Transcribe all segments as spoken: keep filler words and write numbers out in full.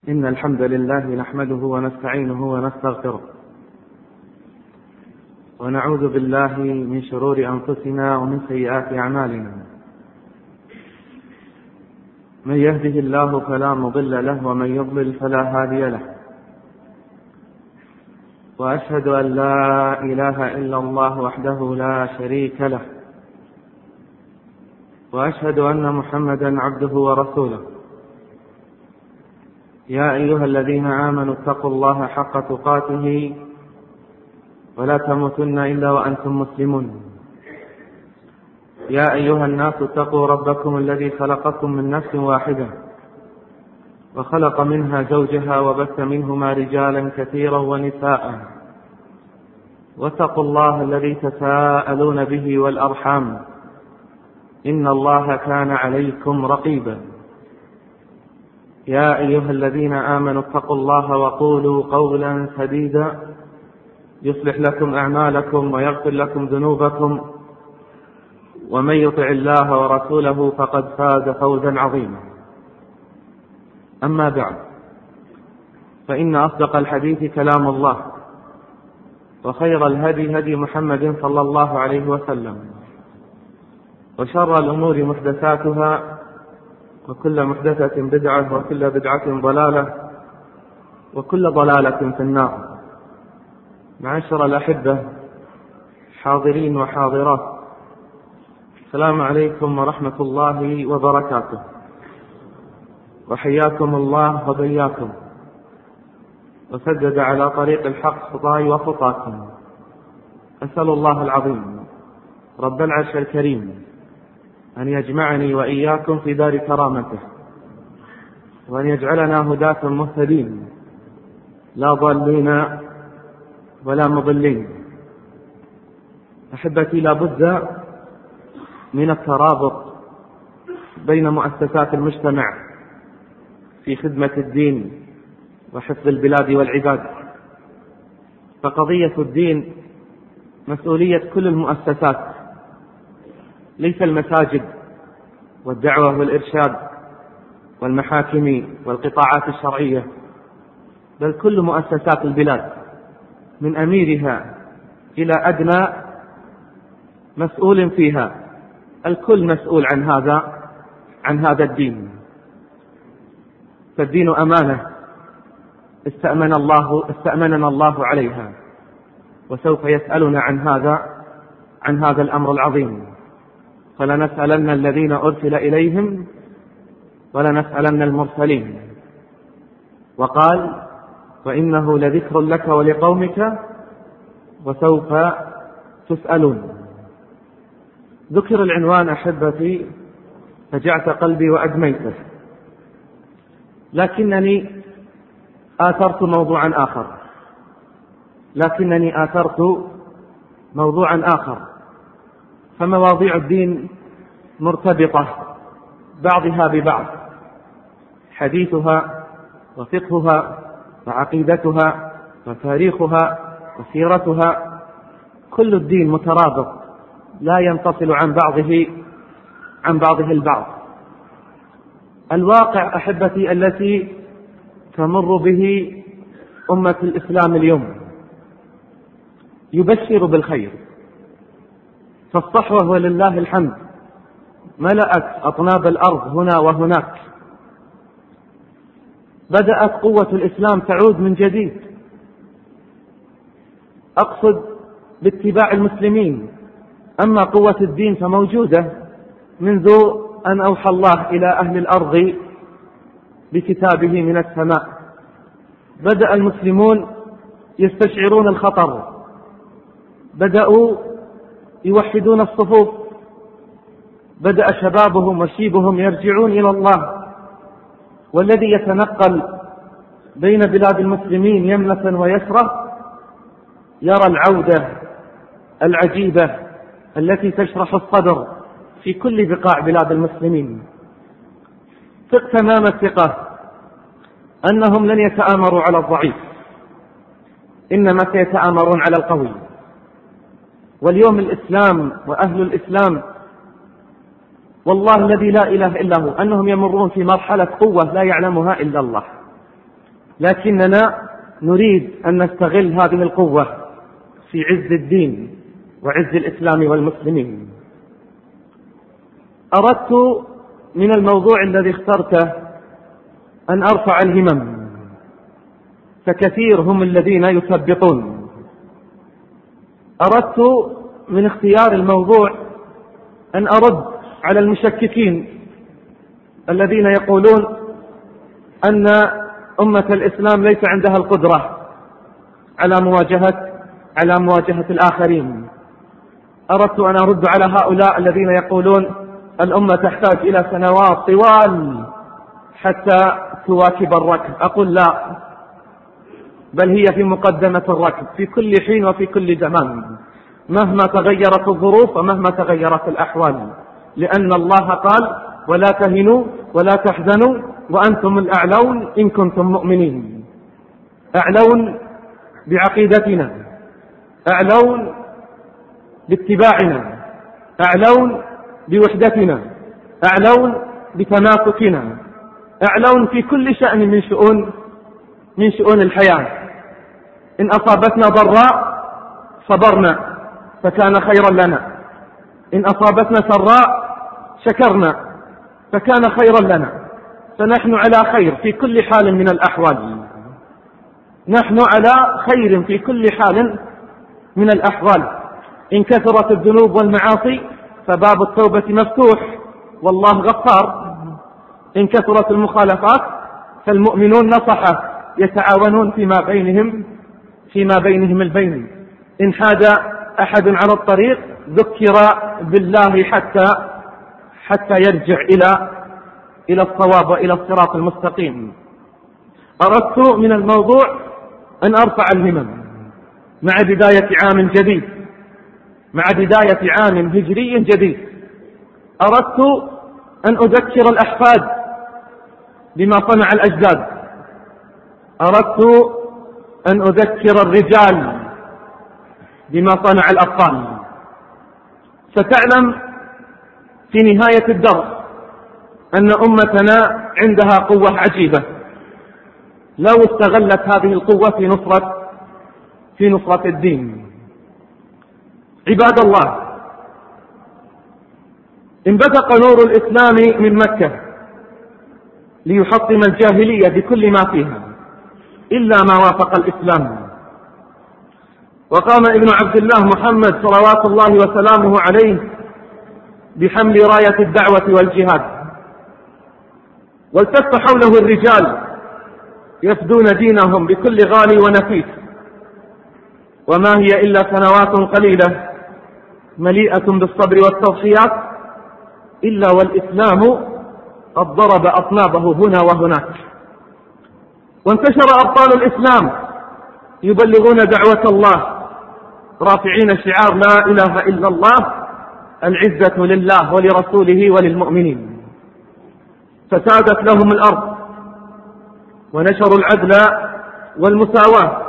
إن الحمد لله نحمده ونستعينه ونستغفره ونعوذ بالله من شرور أنفسنا ومن سيئات أعمالنا. من يهده الله فلا مضل له ومن يضلل فلا هادي له، وأشهد أن لا إله إلا الله وحده لا شريك له، وأشهد أن محمدا عبده ورسوله. يا أيها الذين آمنوا اتقوا الله حق تقاته ولا تموتن إلا وأنتم مسلمون. يا أيها الناس اتقوا ربكم الذي خلقكم من نفس واحدة وخلق منها زوجها وبث منهما رجالا كثيرا ونساء، واتقوا الله الذي تساءلون به والأرحام إن الله كان عليكم رقيبا. يا أيها الذين آمنوا اتقوا الله وقولوا قولا سديدا يصلح لكم أعمالكم ويغفر لكم ذنوبكم، ومن يطع الله ورسوله فقد فاز فوزا عظيما. أما بعد، فإن أصدق الحديث كلام الله، وخير الهدي هدي محمد صلى الله عليه وسلم، وشر الأمور محدثاتها، وكل محدثة بدعة، وكل بدعة ضلالة، وكل ضلالة في النار. معاشر الأحبة حاضرين وحاضرات، السلام عليكم ورحمة الله وبركاته، وحياكم الله وبياكم، وسدد على طريق الحق خطاي وخطاكم. أسأل الله العظيم رب العرش الكريم أن يجمعني وإياكم في دار كرامته، وأن يجعلنا هداة مهتدين لا ضالين ولا مضلين. أحبتي، لا بد من الترابط بين مؤسسات المجتمع في خدمة الدين وحفظ البلاد والعباد، فقضية الدين مسؤولية كل المؤسسات، ليس المساجد والدعوة والإرشاد والمحاكم والقطاعات الشرعية، بل كل مؤسسات البلاد من أميرها إلى أدنى مسؤول فيها، الكل مسؤول عن هذا عن هذا الدين. فالدين أمانة استأمن الله استأمننا الله عليها، وسوف يسألنا عن هذا عن هذا الأمر العظيم. فلنسألن الذين أرسل إليهم ولنسألن المرسلين. وقال: وإنه لذكر لك ولقومك وسوف تسألون. ذكر العنوان أحبتي فجعت قلبي وأدميته، لكنني آثرت موضوعا آخر لكنني آثرت موضوعا آخر فمواضيع الدين مرتبطة بعضها ببعض، حديثها وفقهها وعقيدتها وتاريخها وسيرتها، كل الدين مترابط لا ينفصل عن بعضه عن بعضه البعض. الواقع أحبتي التي تمر به أمة الإسلام اليوم يبشر بالخير، فالصحوة ولله الحمد ملأت أطناب الأرض هنا وهناك. بدأت قوة الإسلام تعود من جديد، أقصد باتباع المسلمين. أما قوة الدين فموجودة منذ أن أوحى الله إلى أهل الأرض بكتابه من السماء. بدأ المسلمون يستشعرون الخطر، بدأوا يوحدون الصفوف، بدأ شبابهم وشيبهم يرجعون إلى الله. والذي يتنقل بين بلاد المسلمين يمنة ويسرة يرى العودة العجيبة التي تشرح الصدر في كل بقاع بلاد المسلمين. ثق تمام الثقة أنهم لن يتآمروا على الضعيف، إنما سيتآمرون على القوي. واليوم الإسلام وأهل الإسلام والله الذي لا إله إلا هو أنهم يمرون في مرحلة قوة لا يعلمها إلا الله. لكننا نريد أن نستغل هذه القوة في عز الدين وعز الإسلام والمسلمين. أردت من الموضوع الذي اخترته أن أرفع الهمم، فكثير هم الذين يثبطون. أردت من اختيار الموضوع أن أرد على المشككين الذين يقولون أن أمة الإسلام ليس عندها القدرة على مواجهة على مواجهة الآخرين. أردت أن أرد على هؤلاء الذين يقولون الأمة تحتاج إلى سنوات طوال حتى تواكب الركب. أقول لا، بل هي في مقدمة الركب في كل حين وفي كل زمان، مهما تغيرت الظروف ومهما تغيرت الأحوال، لأن الله قال ولا تهنوا ولا تحزنوا وأنتم الأعلون إن كنتم مؤمنين. أعلون بعقيدتنا، أعلون باتباعنا، أعلون بوحدتنا، أعلون بتماسكنا، أعلون في كل شأن من شؤون من شؤون الحياة. إن أصابتنا ضراء صبرنا فكان خيرا لنا، إن أصابتنا سراء شكرنا فكان خيرا لنا. فنحن على خير في كل حال من الأحوال، نحن على خير في كل حال من الأحوال. إن كثرت الذنوب والمعاصي فباب التوبة مفتوح والله غفار، إن كثرت المخالفات فالمؤمنون نصحة يتعاونون فيما بينهم فيما بينهم البين. إن حاد أحد على الطريق ذكر بالله حتى حتى يرجع إلى إلى الصواب وإلى الصراط المستقيم. أردت من الموضوع أن أرفع الهمم مع بداية عام جديد، مع بداية عام هجري جديد. أردت أن أذكر الأحفاد بما صنع الأجداد، أردت أن أذكر الرجال بما صنع الأبطال. ستعلم في نهاية الدرس أن أمتنا عندها قوة عجيبة لو استغلت هذه القوة في نصرة في نصرة الدين. عباد الله، انبثق نور الإسلام من مكة ليحطم الجاهلية بكل ما فيها إلا ما وافق الإسلام. وقام ابن عبد الله محمد صلوات الله وسلامه عليه بحمل راية الدعوة والجهاد، والتف حوله الرجال يفدون دينهم بكل غالي ونفيس. وما هي إلا سنوات قليلة مليئة بالصبر والتضحيات إلا والإسلام قد ضرب أطنابه هنا وهناك. وانتشر أبطال الإسلام يبلغون دعوة الله رافعين شعار لا إله إلا الله، العزة لله ولرسوله وللمؤمنين. فسادت لهم الأرض ونشروا العدل والمساواة،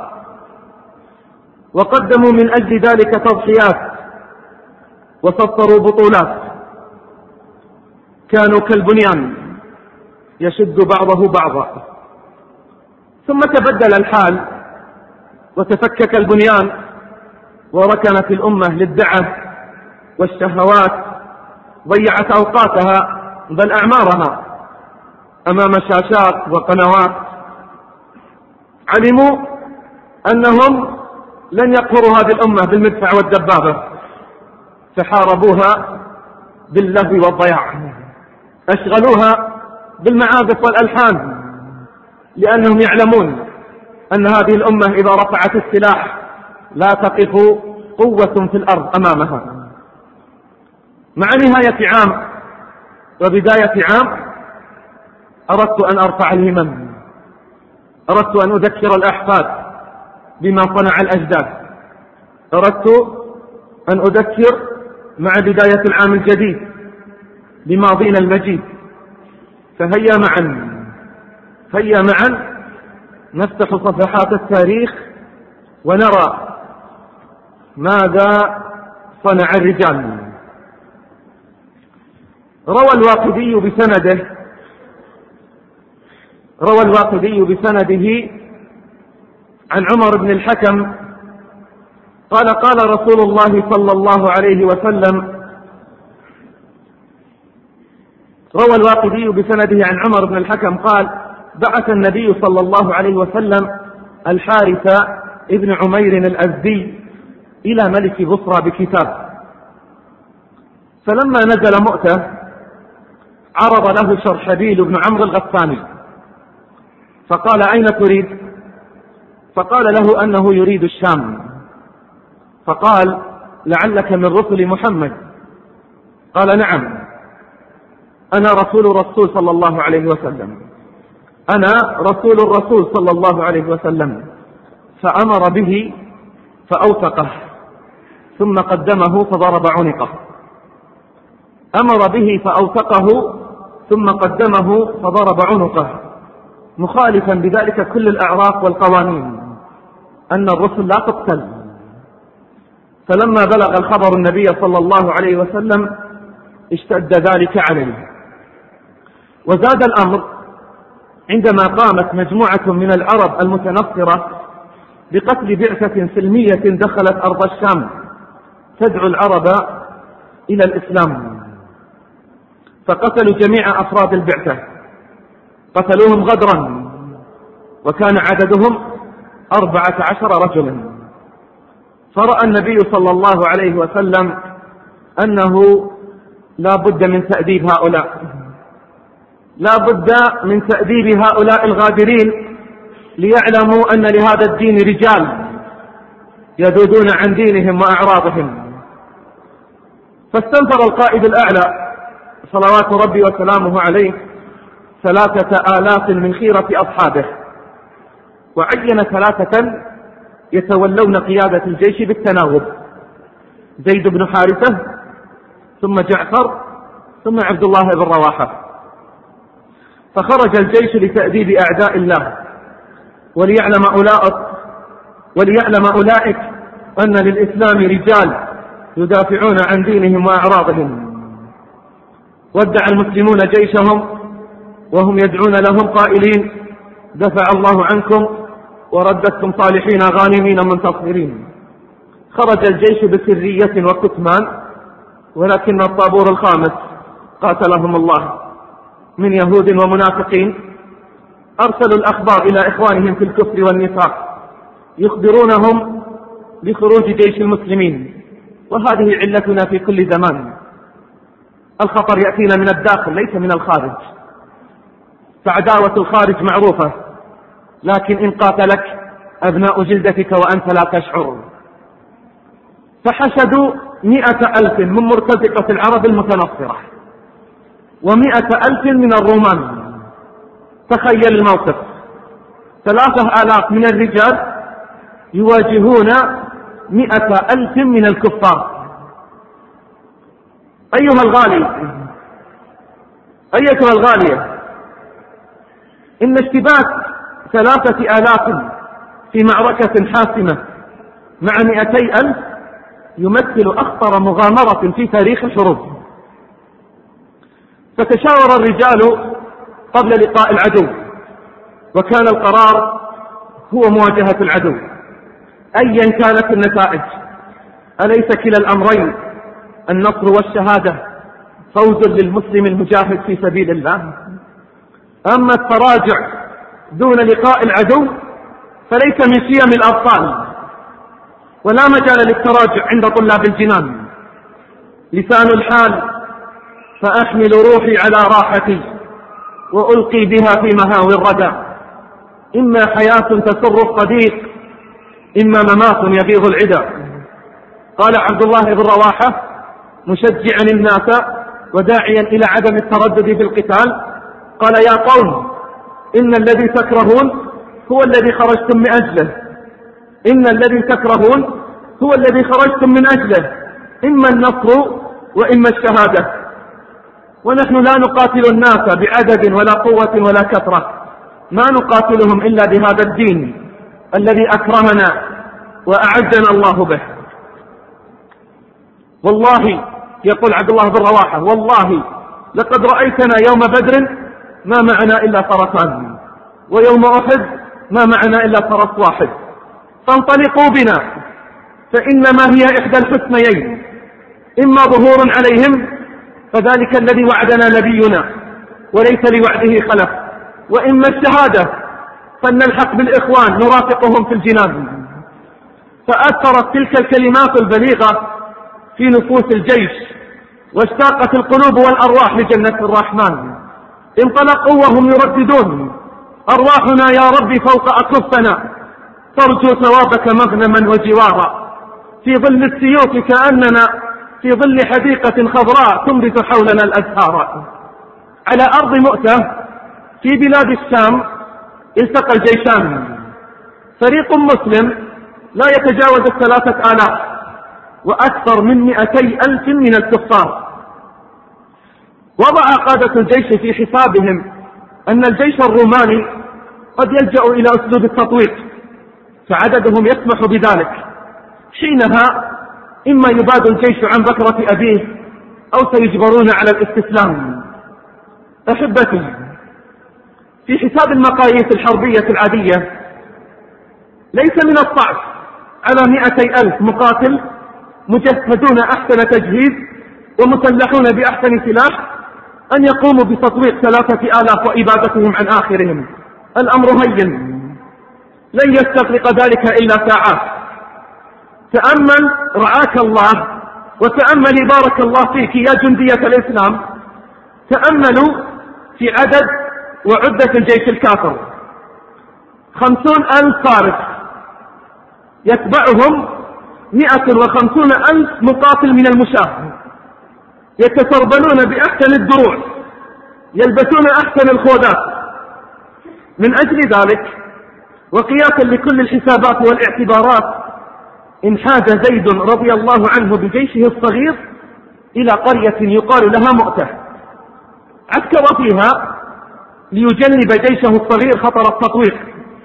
وقدموا من أجل ذلك تضحيات وسطروا بطولات. كانوا كالبنيان يشد بعضه بعضا، ثم تبدل الحال وتفكك البنيان وركنت الأمة للدعة والشهوات، ضيعت أوقاتها بل أعمارها أمام شاشات وقنوات. علموا أنهم لن يقهروا هذه الأمة بالمدفع والدبابة، فحاربوها باللهو والضياع، أشغلوها بالمعازف والألحان، لأنهم يعلمون أن هذه الأمة إذا رفعت السلاح لا تقف قوة في الأرض أمامها. مع نهاية عام وبداية عام أردت أن أرفع الهمم، أردت أن أذكر الأحفاد بما صنع الأجداد، أردت أن أذكر مع بداية العام الجديد بماضينا المجيد. فهيا معا هيا معا نفتح صفحات التاريخ ونرى ماذا صنع الرجال. روى الواقدي بسنده روى الواقدي بسنده عن عمر بن الحكم قال قال رسول الله صلى الله عليه وسلم، روى الواقدي بسنده عن عمر بن الحكم قال: بعث النبي صلى الله عليه وسلم الحارث ابن عمير الأزدي إلى ملك بصرى بكتاب، فلما نزل مؤتة عرض له شرحبيل بن عمرو الغساني فقال: أين تريد؟ فقال له أنه يريد الشام. فقال: لعلك من رسل محمد؟ قال: نعم، أنا رسول الرسول صلى الله عليه وسلم، أنا رسول الرسول صلى الله عليه وسلم. فأمر به فأوثقه ثم قدمه فضرب عنقه. أمر به فأوثقه ثم قدمه فضرب عنقه، مخالفا بذلك كل الأعراف والقوانين أن الرسل لا تقتل. فلما بلغ الخبر النبي صلى الله عليه وسلم اشتد ذلك عليه. وزاد الأمر عندما قامت مجموعة من العرب المتنصرة بقتل بعثة سلمية دخلت أرض الشام تدعو العرب إلى الإسلام، فقتلوا جميع أفراد البعثة، قتلوهم غدرا، وكان عددهم أربعة عشر رجلا. فرأى النبي صلى الله عليه وسلم أنه لا بد من تأديب هؤلاء، لا بد من تأديب هؤلاء الغادرين ليعلموا أن لهذا الدين رجال يذودون عن دينهم وأعراضهم. فاستنفر القائد الأعلى صلوات ربي وسلامه عليه ثلاثة آلاف من خيرة أصحابه، وعين ثلاثة يتولون قيادة الجيش بالتناوب: زيد بن حارثة، ثم جعفر، ثم عبد الله بن رواحة. فخرج الجيش لتأديب أعداء الله وليعلم أولئك وليعلم أولئك أن للإسلام رجال يدافعون عن دينهم وأعراضهم. ودع المسلمون جيشهم وهم يدعون لهم قائلين: دفع الله عنكم وردتكم صالحين غانمين منتصرين. خرج الجيش بسرية وكتمان، ولكن الطابور الخامس قاتلهم الله من يهود ومنافقين أرسلوا الأخبار إلى إخوانهم في الكفر والنفاق يخبرونهم بخروج جيش المسلمين، وهذه علتنا في كل زمان. الخطر يأتينا من الداخل ليس من الخارج، فعداوة الخارج معروفة، لكن إن قاتلك أبناء جلدتك وأنت لا تشعر. فحشدوا مئة ألف من مرتزقة العرب المتنصرة ومئة ألف من الرومان. تخيل الموقف: ثلاثة آلاف من الرجال يواجهون مئة ألف من الكفار. أيها الغالي، أيتها الغالية، إن اشتباك ثلاثة آلاف في معركة حاسمة مع مئتي ألف يمثل أخطر مغامرة في تاريخ الحروب. فتشاور الرجال قبل لقاء العدو، وكان القرار هو مواجهة العدو أيا كانت النتائج. أليس كلا الأمرين النصر والشهادة فوز للمسلم المجاهد في سبيل الله؟ أما التراجع دون لقاء العدو فليس من شيم الأبطال، ولا مجال للتراجع عند طلاب الجنان. لسان الحال: فأحمل روحي على راحتي وألقي بها في مهاوي الردى، إما حياة تسر الصديق، إما ممات يغيظ العدا. قال عبد الله بن رواحة مشجعا الناس وداعيا إلى عدم التردد في القتال: قال: يا قوم، إن الذي تكرهون هو الذي خرجتم من أجله، إن الذي تكرهون هو الذي خرجتم من أجله، إما النصر وإما الشهادة. ونحن لا نقاتل الناس بعدد ولا قوة ولا كثرة، ما نقاتلهم إلا بهذا الدين الذي أكرمنا وأعزنا الله به. والله، يقول عبد الله بن رواحة، والله لقد رأيتنا يوم بدر ما معنا إلا فرسان، ويوم أحد ما معنا إلا فرس واحد، فانطلقوا بنا فإنما هي إحدى الحسنيين، إما ظهور عليهم فذلك الذي وعدنا نبينا وليس لوعده خلف، وإما الشهادة فلنلحق بالإخوان نرافقهم في الجنان. فأثرت تلك الكلمات البليغة في نفوس الجيش، واشتاقت القلوب والأرواح لجنة الرحمن. انطلقوا وهم يرددون: أرواحنا يا رب فوق أكفنا ترجو ثوابك مغنما وجوارا، في ظل السيوف كأننا في ظل حديقة خضراء تنبت حولنا الأزهار. على أرض مؤتة في بلاد الشام التقى الجيشان، فريق مسلم لا يتجاوز الثلاثة آلاف وأكثر من مئتي ألف من الكفار. وضع قادة الجيش في حسابهم أن الجيش الروماني قد يلجأ إلى أسلوب التطويق، فعددهم يسمح بذلك. حينها إما يباد الجيش عن بكرة أبيه أو سيجبرون على الاستسلام. أحبتي، في حساب المقاييس الحربية العادية ليس من الصعب على مئتي ألف مقاتل مجهزون أحسن تجهيز ومسلحون بأحسن سلاح أن يقوموا بتطويق ثلاثة آلاف وإبادتهم عن آخرهم. الأمر هين، لن يستغرق ذلك إلا ساعات. تأمل رعاك الله، وتأملي بارك الله فيك يا جندية الإسلام، تأملوا في عدد وعدة الجيش الكافر: خمسون ألف فارس يتبعهم مئة وخمسون ألف مقاتل من المشاة، يتسربلون بأحسن الدروع، يلبسون أحسن الخوذات. من أجل ذلك وقياسا لكل الحسابات والاعتبارات انحاز زيد رضي الله عنه بجيشه الصغير إلى قرية يقال لها مؤتة، عسكر فيها ليجنب جيشه الصغير خطر التطويق.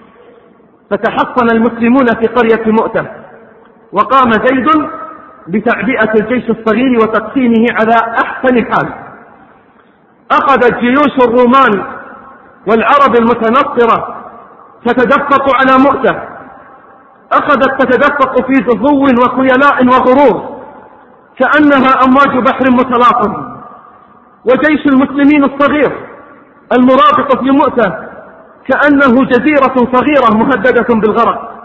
فتحصن المسلمون في قرية مؤتة، وقام زيد بتعبئة الجيش الصغير وتقسيمه على أحسن حال. أخذت جيوش الرومان والعرب المتنصرة تتدفق على مؤتة، أخذت تتدفق في زهو وخيلاء وغرور كأنها أمواج بحر متلاطم. وجيش المسلمين الصغير المرابط في مؤتة كأنه جزيرة صغيرة مهددة بالغرق.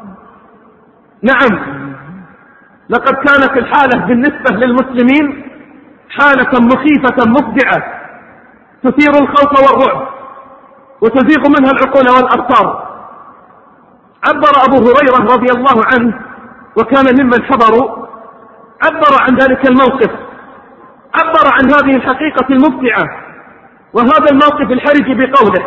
نعم، لقد كانت الحالة بالنسبة للمسلمين حالة مخيفة مفزعة تثير الخوف والرعب وتزيغ منها العقول والأبصار. عبر أبو هريرة رضي الله عنه وكان ممن حضروا، عبر عن ذلك الموقف، عبر عن هذه الحقيقة المفزعة وهذا الموقف الحرج بقوله: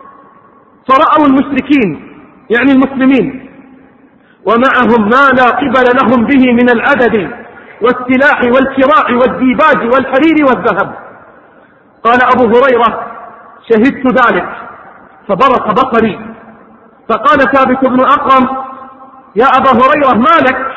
فرأوا المشركين يعني المسلمين ومعهم ما لا قبل لهم به من العدد والسلاح والكراع والديباج والحرير والذهب. قال أبو هريرة: شهدت ذلك فبرق بصري، فقال ثابت بن أقرم: يا أبا هريرة ما لك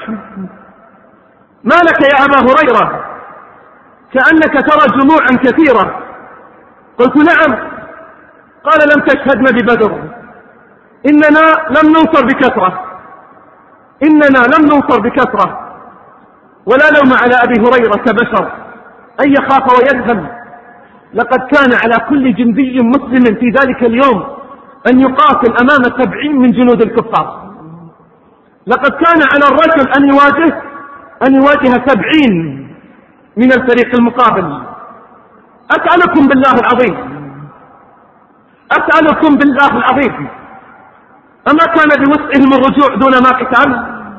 ما لك يا أبا هريرة، كأنك ترى جموعا كثيرة. قلت: نعم. قال: لم تشهدنا ببدر، إننا لم ننصر بكثرة إننا لم ننصر بكثرة ولا لوم على أبي هريرة كبشر أن يخاف ويذهب. لقد كان على كل جندي مسلم في ذلك اليوم أن يقاتل أمام سبعين من جنود الكفار. لقد كان على الرجل أن يواجه أن يواجه سبعين من الفريق المقابل. أسألكم بالله العظيم أسألكم بالله العظيم أما كان بوسعهم الرجوع دون ما قتال؟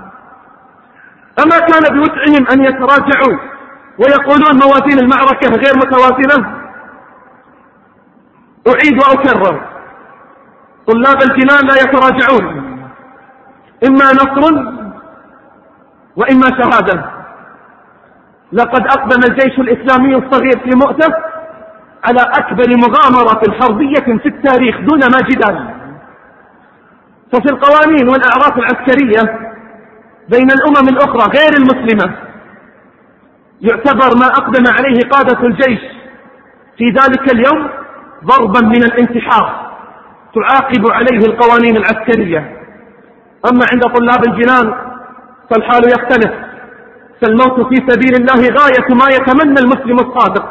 أما كان بوسعهم أن يتراجعوا ويقولون موازين المعركة غير متوازنة؟ أعيد وأكرر: طلاب الجنان لا يتراجعون، إما نصر وإما شهادة. لقد أقدم الجيش الإسلامي الصغير في مؤتة على أكبر مغامرة حربية في التاريخ دون ما جدال. ففي القوانين والأعراف العسكرية بين الأمم الأخرى غير المسلمة يعتبر ما أقدم عليه قادة الجيش في ذلك اليوم ضربا من الانتحار تعاقب عليه القوانين العسكرية. أما عند طلاب الجنان فالحال يختلف، فالموت في سبيل الله غاية ما يتمنى المسلم الصادق.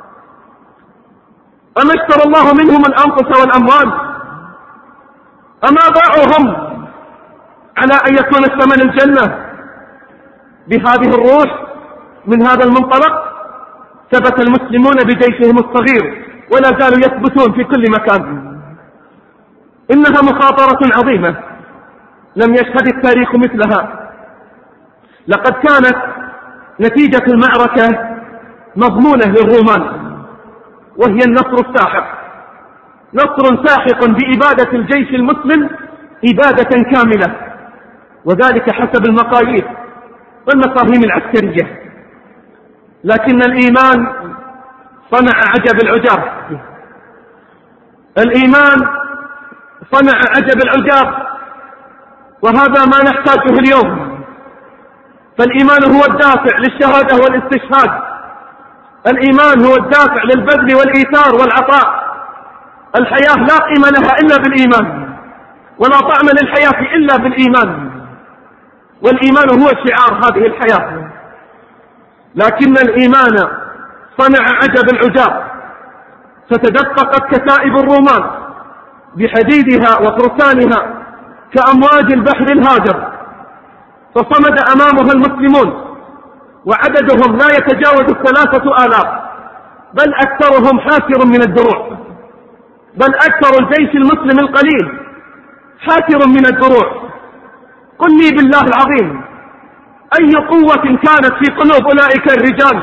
أما اشترى الله منهم الأنفس والأموال؟ أما باعوهم على أن يكون الثمن الجنة بهذه الروح؟ من هذا المنطلق ثبت المسلمون بجيشهم الصغير ولا زالوا يثبتون في كل مكان. إنها مخاطرة عظيمة لم يشهد التاريخ مثلها. لقد كانت نتيجة المعركة مضمونة للرومان، وهي النصر الساحق، نصر ساحق بإبادة الجيش المسلم إبادة كاملة، وذلك حسب المقاييس والمفاهيم العسكرية. لكن الإيمان صنع عجب العجاب، الإيمان صنع عجب العجاب، وهذا ما نحتاجه اليوم. فالإيمان هو الدافع للشهادة والاستشهاد، الإيمان هو الدافع للبذل والإيثار والعطاء. الحياة لا قيمة لها إلا بالإيمان، ولا طعم للحياة إلا بالإيمان، والإيمان هو شعار هذه الحياة. لكن الإيمان صنع عجب العجاب، فتدفقت كتائب الرومان بحديدها وفرسانها كأمواج البحر الهاجر، فصمد أمامها المسلمون، وعددهم لا يتجاوز الثلاثة آلاف، بل أكثرهم حافر من الدروع، بل أكثر الجيش المسلم القليل حافر من الدروع. قل لي بالله العظيم أي قوة كانت في قلوب أولئك الرجال؟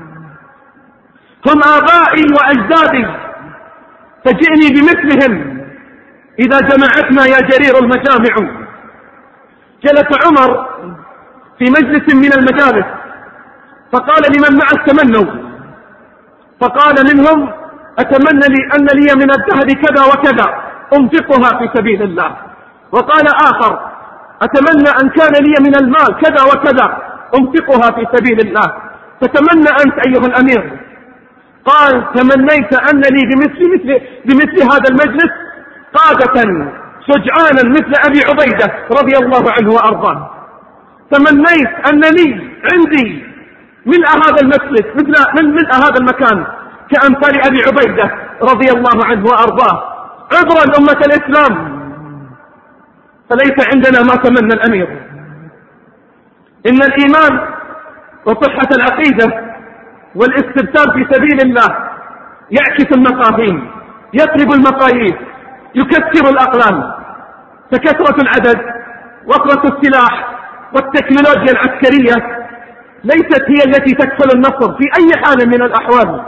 هم آبائي وأجدادي، فجئني بمثلهم إذا جمعتنا يا جرير المجامع. جلس عمر في مجلس من المجالس فقال لمن معه تمنوا، فقال منهم أتمنى لي أن لي من الذهب كذا وكذا أنفقها في سبيل الله. وقال آخر أتمنى أن كان لي من المال كذا وكذا أنفقها في سبيل الله. فتمنى أنت أيها الأمير. قال تمنيت أن لي بمثل, مثل, بمثل هذا المجلس قادة شجعانا مثل أبي عبيدة رضي الله عنه وأرضاه. تمنيت أن لي عندي ملء هذا المجلس مثل من ملء هذا المكان كأمثال أبي عبيدة رضي الله عنه وأرضاه. عذرا أمة الإسلام، فليس عندنا ما تمنى الأمير. إن الإيمان وصحة العقيدة والاستبتال في سبيل الله يعكس المفاهيم، يقلب المقاييس، يكسر الأقلام. فكثرة العدد وقرة السلاح والتكنولوجيا العسكرية ليست هي التي تكفل النصر في أي حال من الأحوال،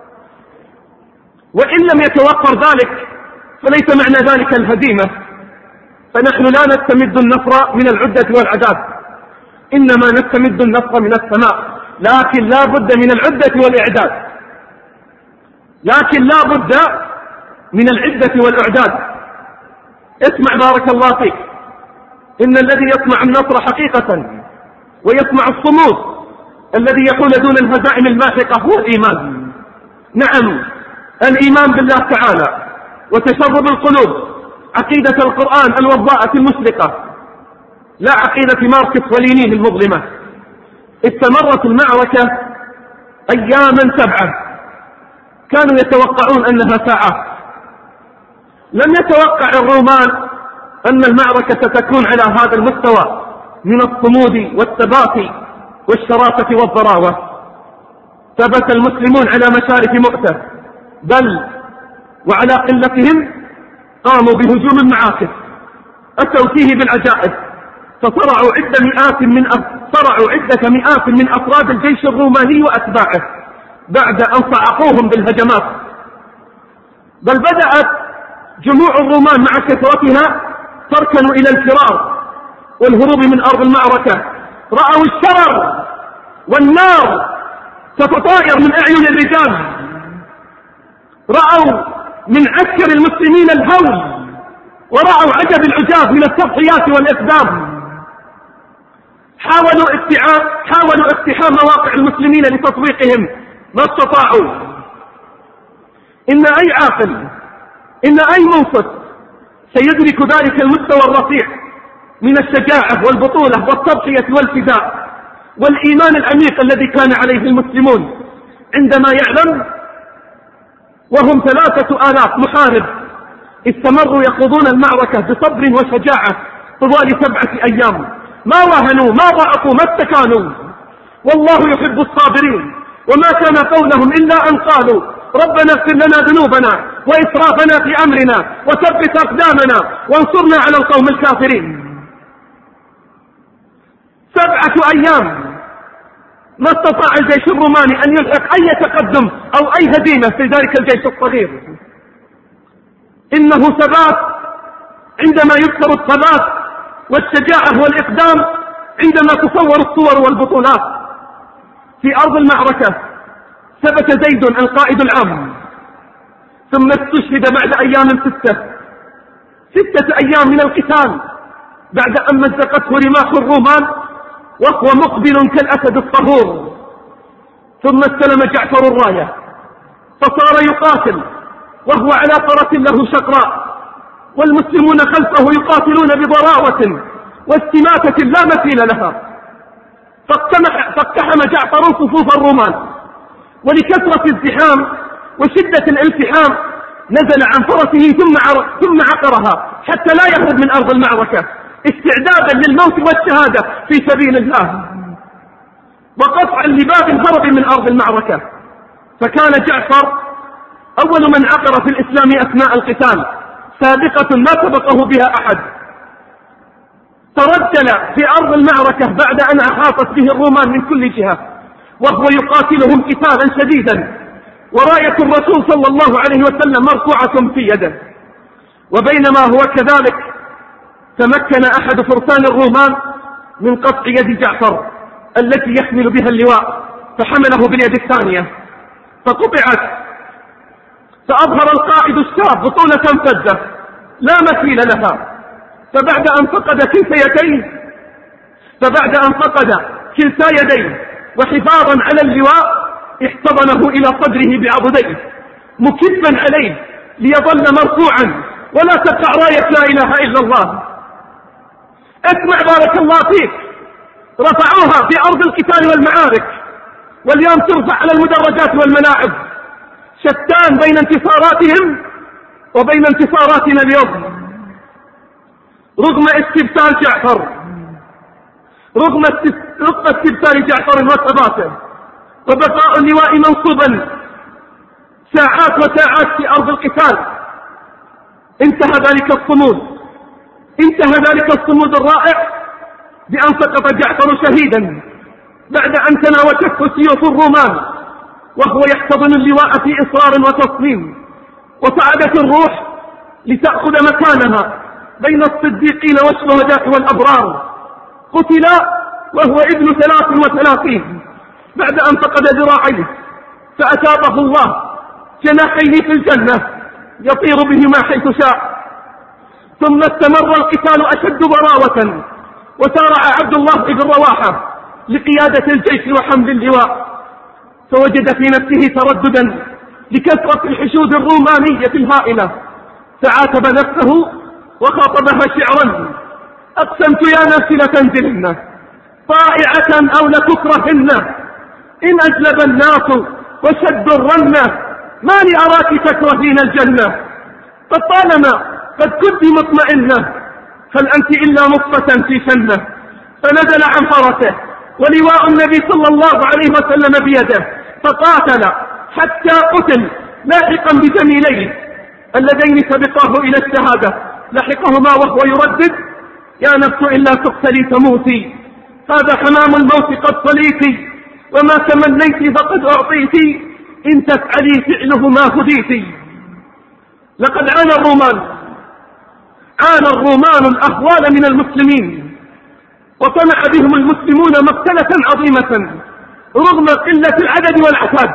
وإن لم يتوفر ذلك فليس معنى ذلك الهزيمة. فنحن لا نستمد النصر من العدة والعداد، إنما نستمد النصر من السماء. لكن لا بد من العدة والإعداد، لكن لا بد من العدة والإعداد. اسمع بارك الله فيك، إن الذي يصنع النصر حقيقة ويصنع الصمود الذي يكون دون الهزائم الماحقة هو الإيمان. نعم، الإيمان بالله تعالى وتشرب القلوب، عقيدة القرآن الوضاءة المشرقة، لا عقيدة ماركس ولينين المظلمة. استمرت المعركة أياما سبعة، كانوا يتوقعون أنها ساعات. لم يتوقع الرومان أن المعركة ستكون على هذا المستوى من الصمود والثبات والشراسة والضراوة. ثبت المسلمون على مشارف مؤتة، بل وعلى قلتهم قاموا بهجوم المعاكس، أتوا فيه بالعجائب، فصرعوا عدة مئات من صرعوا عدة مئات من أفراد الجيش الروماني وأتباعه بعد أن صعقوهم بالهجمات. بل بدأت جموع الرومان مع كثرتها تركن إلى الفرار والهروب من أرض المعركة. رأوا الشرر والنار تتطاير من أعين الرجال، رأوا من عسكر المسلمين الهول، ورأوا عجب العجاب من التضحيات والإقدام. حاولوا اقتحام حاولوا اقتحام مواقع المسلمين لتطويقهم، ما استطاعوا. إن أي عاقل، إن أي منصف سيدرك ذلك المستوى الرفيع من الشجاعة والبطولة والتضحية والفداء والإيمان العميق الذي كان عليه المسلمون عندما يعلم وهم ثلاثة آلاف محارب استمروا يخوضون المعركة بصبر وشجاعة طوال سبعة أيام، ما واهنوا ما ضعفوا ما استكانوا، والله يحب الصابرين. وما كان قولهم إلا أن قالوا ربنا اغفر لنا ذنوبنا وإسرافنا في أمرنا وثبت أقدامنا وانصرنا على القوم الكافرين. سبعة أيام ما استطاع الجيش الروماني أن يلحق أي تقدم أو أي هزيمة في ذلك الجيش الصغير. إنه ثبات عندما يذكر الثبات والشجاعة والإقدام عندما تصور الصور والبطولات. في أرض المعركة ثبت زيد القائد العام، ثم استشهد بعد أيام ستة ستة أيام من القتال بعد أن مزقته رماح الرومان وهو مقبل كالأسد الطهور. ثم استلم جعفر الراية فصار يقاتل وهو على فرس له شقراء، والمسلمون خلفه يقاتلون بضراوة واستماتة لا مثيل لها. فاقتحم جعفر صفوف الرومان، ولكثرة الزحام وشدة الالتحام نزل عن فرسه ثم ثم عقرها حتى لا يهرب من أرض المعركة استعدادا للموت والشهادة في سبيل الله وقطعا لباب الهرب من أرض المعركة. فكان جعفر أول من عقر في الإسلام أثناء القتال، سابقة ما سبقه بها أحد. ترجل في أرض المعركة بعد أن أحاطت به الرومان من كل جهة وهو يقاتلهم قتالا شديدا، وراية الرسول صلى الله عليه وسلم مرفوعة في يده. وبينما هو كذلك تمكن أحد فرسان الرومان من قطع يد جعفر التي يحمل بها اللواء، فحمله باليد الثانية فقطعت، فأظهر القائد الشاب بطولة فزة لا مثيل لها. فبعد أن فقد كلتيتيه فبعد أن فقد كلتا يديه وحفاظا على اللواء احتضنه إلى صدره بعضديه مكبا عليه ليظل مرفوعا ولا تقع راية لا إله إلا الله. اسمع بارك الله فيك، رفعوها في أرض القتال والمعارك، واليوم ترفع على المدرجات والملاعب. شتان بين انتصاراتهم وبين انتصاراتنا اليوم. رغم استبسال جعفر رغم استبسال جعفر وثباته وبقاء اللواء منصوبا ساعات وساعات في أرض القتال، انتهى ذلك الصمود انتهى ذلك الصمود الرائع بأن سقط جعفر شهيدا بعد أن تناوشته سيوف الرومان وهو يحتضن اللواء في إصرار وتصميم. وصعدت الروح لتأخذ مكانها بين الصديقين والشهداء والأبرار. قتل وهو ابن ثلاث وثلاثين بعد أن فقد ذراعيه، فأتابه الله جناحيه في الجنة يطير بهما حيث شاء. ثم استمر القتال أشد براوة، وسارع عبد الله بن رواحة لقيادة الجيش وحمل اللواء، فوجد في نفسه ترددا لكثرة الحشود الرومانية الهائلة، فعاتب نفسه وخاطبها شعرا: أقسمت يا نفسي لتنزلن طائعة أو لتكرهن، إن أجلب الناس وشدوا الرنة ما لي أراك تكرهين الجنة، فطالما قد كنت مطمئنة هل أنت إلا مصفة في شنة. فنزل عن فرسه ولواء النبي صلى الله عليه وسلم بيده، فقاتل حتى قتل لاحقا بجميليه اللذين سبقاه إلى الشهادة، لحقهما وهو يردد: يا نفس إلا تقتلي تموتي، هذا حمام الموت قد صليتي، وما تمنيت فقد أعطيتي، إن تفعلي فعله ما هديتي. لقد عانى الرومان عانى الرومان الأهوال من المسلمين، وصنع بهم المسلمون مقتلة عظيمة رغم قلة العدد والعتاد.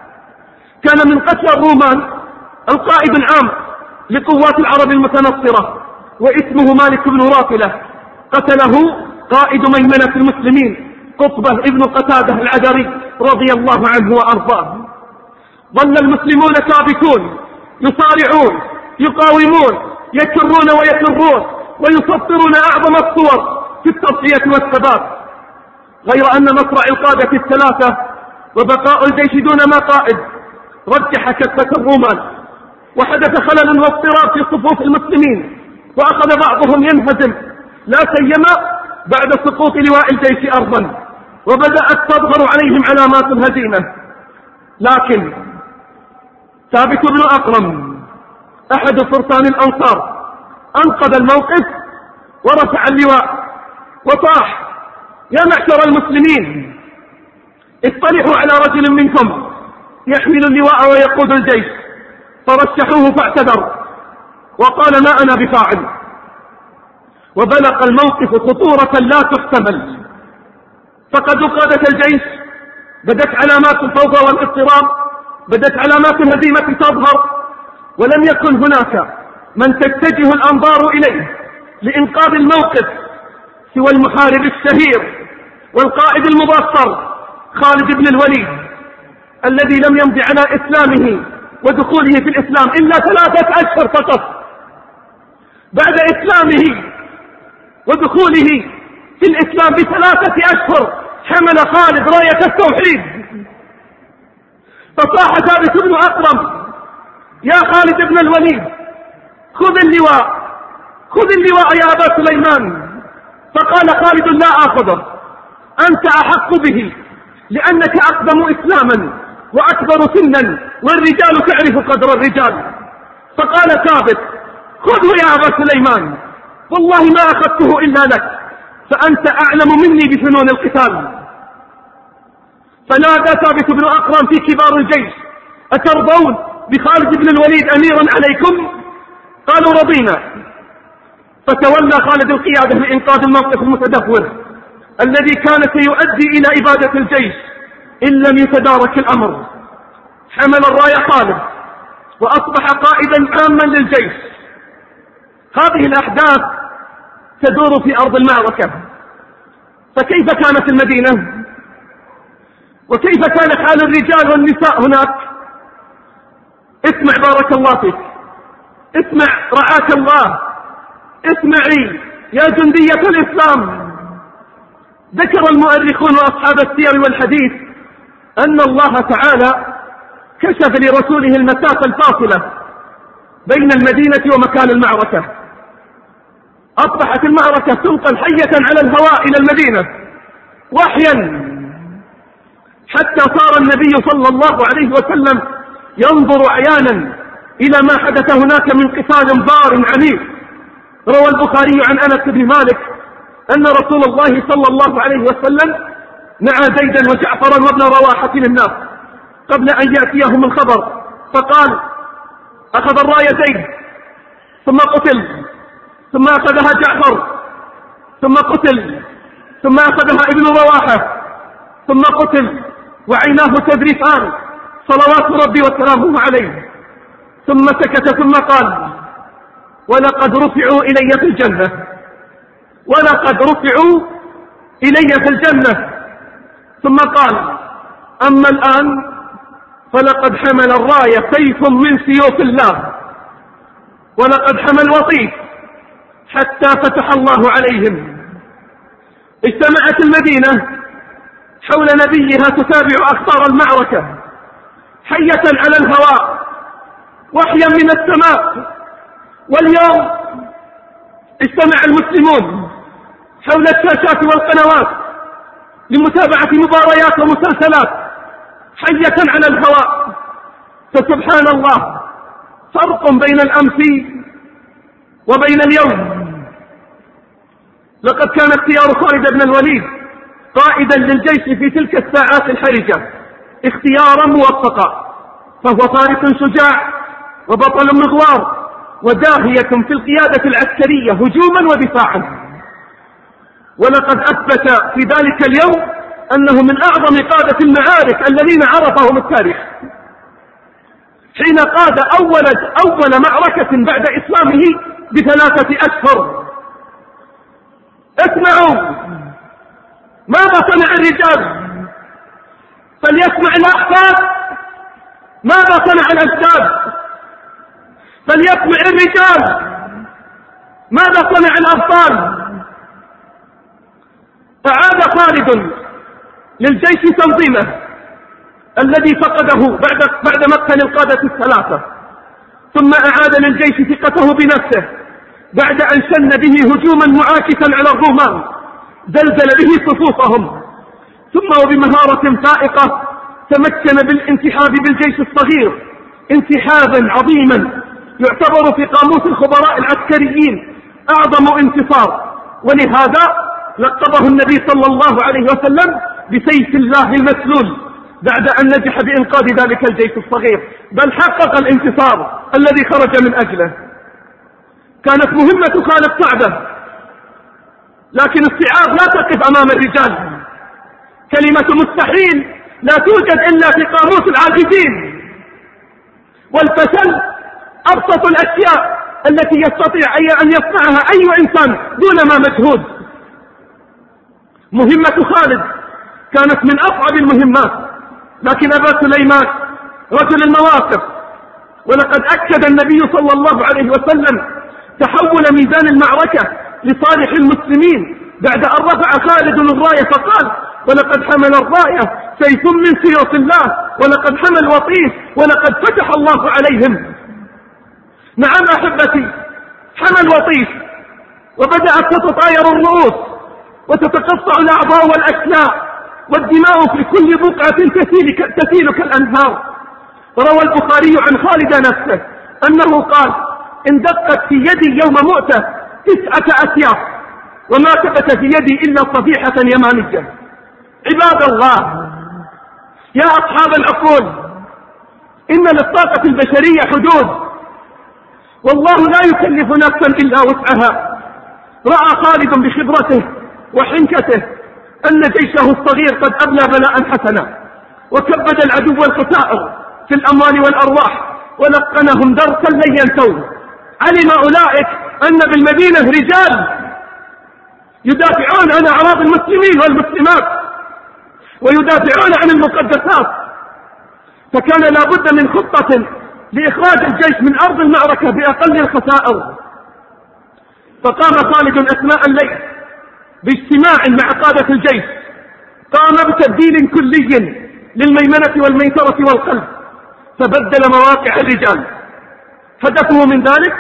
كان من قتل الرومان القائد العام لقوات العرب المتنصرة واسمه مالك بن رافلة، قتله قائد ميمنة المسلمين قطبة ابن قتادة العدري رضي الله عنه وأرضاه. ظل المسلمون ثابتون يصارعون يقاومون يكرون ويكرون ويسطرون أعظم الصور في التصفية والثبات، غير أن مصرع القادة الثلاثة وبقاء الجيش دون ما قائد رجح كفة الرومان، وحدث خلل واضطراب في صفوف المسلمين، وأخذ بعضهم ينهزم لا سيما بعد سقوط لواء الجيش أرضا، وبدأت تظهر عليهم علامات الهزيمة. لكن ثابت بن أقرم أحد فرسان الأنصار أنقذ الموقف ورفع اللواء وصاح: يا معشر المسلمين، اطلعوا على رجل منكم يحمل اللواء ويقود الجيش. فرشحوه فاعتذر وقال: ما أنا بفاعل. وبلغ الموقف خطورة لا تحتمل، فقد قادة الجيش بدت علامات الفوضى والاضطراب، بدت علامات الهزيمة تظهر، ولم يكن هناك من تتجه الأنظار إليه لإنقاذ الموقف سوى المحارب الشهير والقائد المبصر خالد بن الوليد، الذي لم يمض على إسلامه ودخوله في الإسلام إلا ثلاثة أشهر فقط. بعد إسلامه ودخوله في الإسلام بثلاثة أشهر حمل خالد راية التوحيد، فصاح ثابت بن أقرم: يا خالد بن الوليد، خذ اللواء، خذ اللواء يا أبا سليمان. فقال خالد: لا آخذه، أنت أحق به، لأنك أقدم إسلاما وأكبر سنا، والرجال تعرف قدر الرجال. فقال ثابت: خذه يا أبا سليمان، والله ما أخذته إلا لك، فأنت أعلم مني بفنون القتال. فنادى ثابت بن أقرم في كبار الجيش: أترضون بخالد بن الوليد أميرا عليكم؟ قالوا: رضينا. فتولى خالد القيادة لإنقاذ الموقف المتدهور الذي كان سيؤدي إلى إبادة الجيش إن لم يتدارك الأمر. حمل الراية خالد وأصبح قائدا عاما للجيش. هذه الأحداث تدور في أرض المعركة، فكيف كانت المدينة؟ وكيف كان حال الرجال والنساء هناك؟ اسمع بارك الله فيك، اسمع رعاك الله، اسمعي يا جندية الإسلام. ذكر المؤرخون وأصحاب السير والحديث أن الله تعالى كشف لرسوله المسافة الفاصلة بين المدينة ومكان المعركة. أصبحت المعركة تنقل حية على الهواء إلى المدينة وحيا، حتى صار النبي صلى الله عليه وسلم ينظر عيانا إلى ما حدث هناك من قتال بار عنيف. روى البخاري عن أنس بن مالك أن رسول الله صلى الله عليه وسلم نعى زيدا وجعفرا وابن رواحة للناس قبل أن يأتيهم الخبر، فقال: أخذ الراية زيد ثم قتل، ثم أخذها جعفر ثم قتل، ثم أخذها ابن رواحة ثم قتل، وعيناه تذرفان صلوات ربي وسلامه عليه. ثم سكت ثم قال: ولقد رفعوا إلي في الجنة، ولقد رفعوا إلي في الجنة. ثم قال: أما الآن فلقد حمل الراية سيف من سيوف الله، ولقد حمل وطيس حتى فتح الله عليهم. اجتمعت المدينة حول نبيها تتابع أخبار المعركة حية على الهواء وحيا من السماء. واليوم اجتمع المسلمون حول الشاشات والقنوات لمتابعة مباريات ومسلسلات حية على الهواء. فسبحان الله، فرق بين الأمس وبين اليوم. لقد كان اختيار خالد بن الوليد قائدا للجيش في تلك الساعات الحرجة اختيارا موفقا، فهو فارس شجاع وبطل مغوار وداهية في القيادة العسكرية هجوما ودفاعا. ولقد أثبت في ذلك اليوم أنه من أعظم قادة المعارك الذين عرفهم التاريخ، حين قاد أول, أول معركة بعد إسلامه بثلاثة أشهر. اسمعوا ماذا صنع الرجال، فليسمع الأحفاد ماذا صنع الأجداد، فليسمع الرجال ماذا صنع الأبطال؟ أعاد خالد للجيش تنظيمه الذي فقده بعد بعد مقتل القادة الثلاثة، ثم أعاد للجيش ثقته بنفسه بعد أن شن به هجوما معاكسا على الرومان زلزل به صفوفهم، ثم وبمهارة فائقة تمكن بالانسحاب بالجيش الصغير انسحابا عظيما يعتبر في قاموس الخبراء العسكريين أعظم انتصار، ولهذا لقبه النبي صلى الله عليه وسلم بسيف الله المسلول بعد أن نجح بإنقاذ ذلك الجيش الصغير، بل حقق الانتصار الذي خرج من أجله. كانت مهمة خالد صعبة، لكن الصعاب لا تقف أمام الرجال. كلمة مستحيل لا توجد إلا في قاموس العاجزين، والفشل أبسط الأشياء التي يستطيع أن يصنعها أي إنسان دون ما مجهود. مهمة خالد كانت من أصعب المهمات، لكن أبا سليمان رجل المواقف، ولقد أكد النبي صلى الله عليه وسلم تحول ميزان المعركة لصالح المسلمين بعد أن رفع خالد الراية فقال: ولقد حمل الراية سيف من سيوف الله، ولقد حمل وطيس، ولقد فتح الله عليهم. نعم أحبتي، حمل وطيس، وبدأت تتطاير الرؤوس وتتقطع الأعضاء والأشلاء والدماء في كل بقعة تسيل, تسيل كالأنهار. روى البخاري عن خالد نفسه أنه قال: إن دقت في يدي يوم مؤتة تسعة أسياف وما ثبت في يدي إلا صفيحة يمانية. عباد الله، يا أصحاب العقول، إن للطاقة البشرية حدود، والله لا يكلف نفسا إلا وسعها. رأى خالد بخبرته وحنكته أن جيشه الصغير قد أبلى بلاء حسنا، وكبد العدو الخسائر في الأموال والأرواح، ولقنهم درسا لن ينسوه. علم أولئك أن بالمدينة رجال يدافعون عن أعراض المسلمين والمسلمات ويدافعون عن المقدسات، فكان لا بد من خطة لإخراج الجيش من أرض المعركة بأقل الخسائر. فقام خالد أثناء الليل باجتماع مع قادة الجيش، قام بتبديل كلي للميمنة والميسرة والقلب، فبدل مواقع الرجال. هدفه من ذلك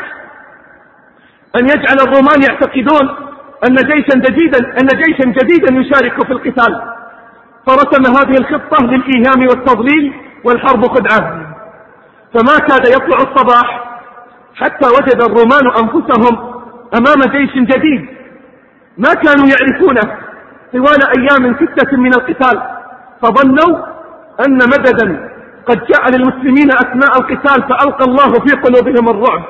أن يجعل الرومان يعتقدون أن جيشا جديدا أن جيشا جديدا يشارك في القتال، فرسم هذه الخطة للإيهام والتضليل والحرب خدعة. فما كاد يطلع الصباح حتى وجد الرومان أنفسهم أمام جيش جديد ما كانوا يعرفونه طوال أيام ستة من القتال، فظنوا أن مددا قد جاء للمسلمين أثناء القتال، فألقى الله في قلوبهم الرعب.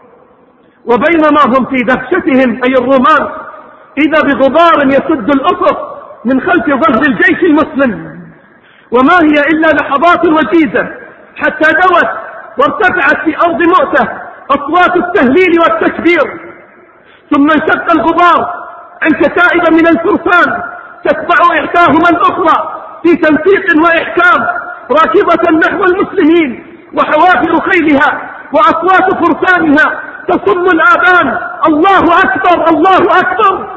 وبينما هم في دهشتهم أي الرومان إذا بغبار يسد الأفق من خلف ظهر الجيش المسلم، وما هي إلا لحظات وجيزة حتى دوت وارتفعت في أرض مؤتة أصوات التهليل والتكبير، ثم انشق الغبار عن كتائب من الفرسان تتبع إحداهما الأخرى في تنسيق وإحكام راكبة نحو المسلمين، وحوافر خيلها وأصوات فرسانها تصم الآذان: الله أكبر الله أكبر.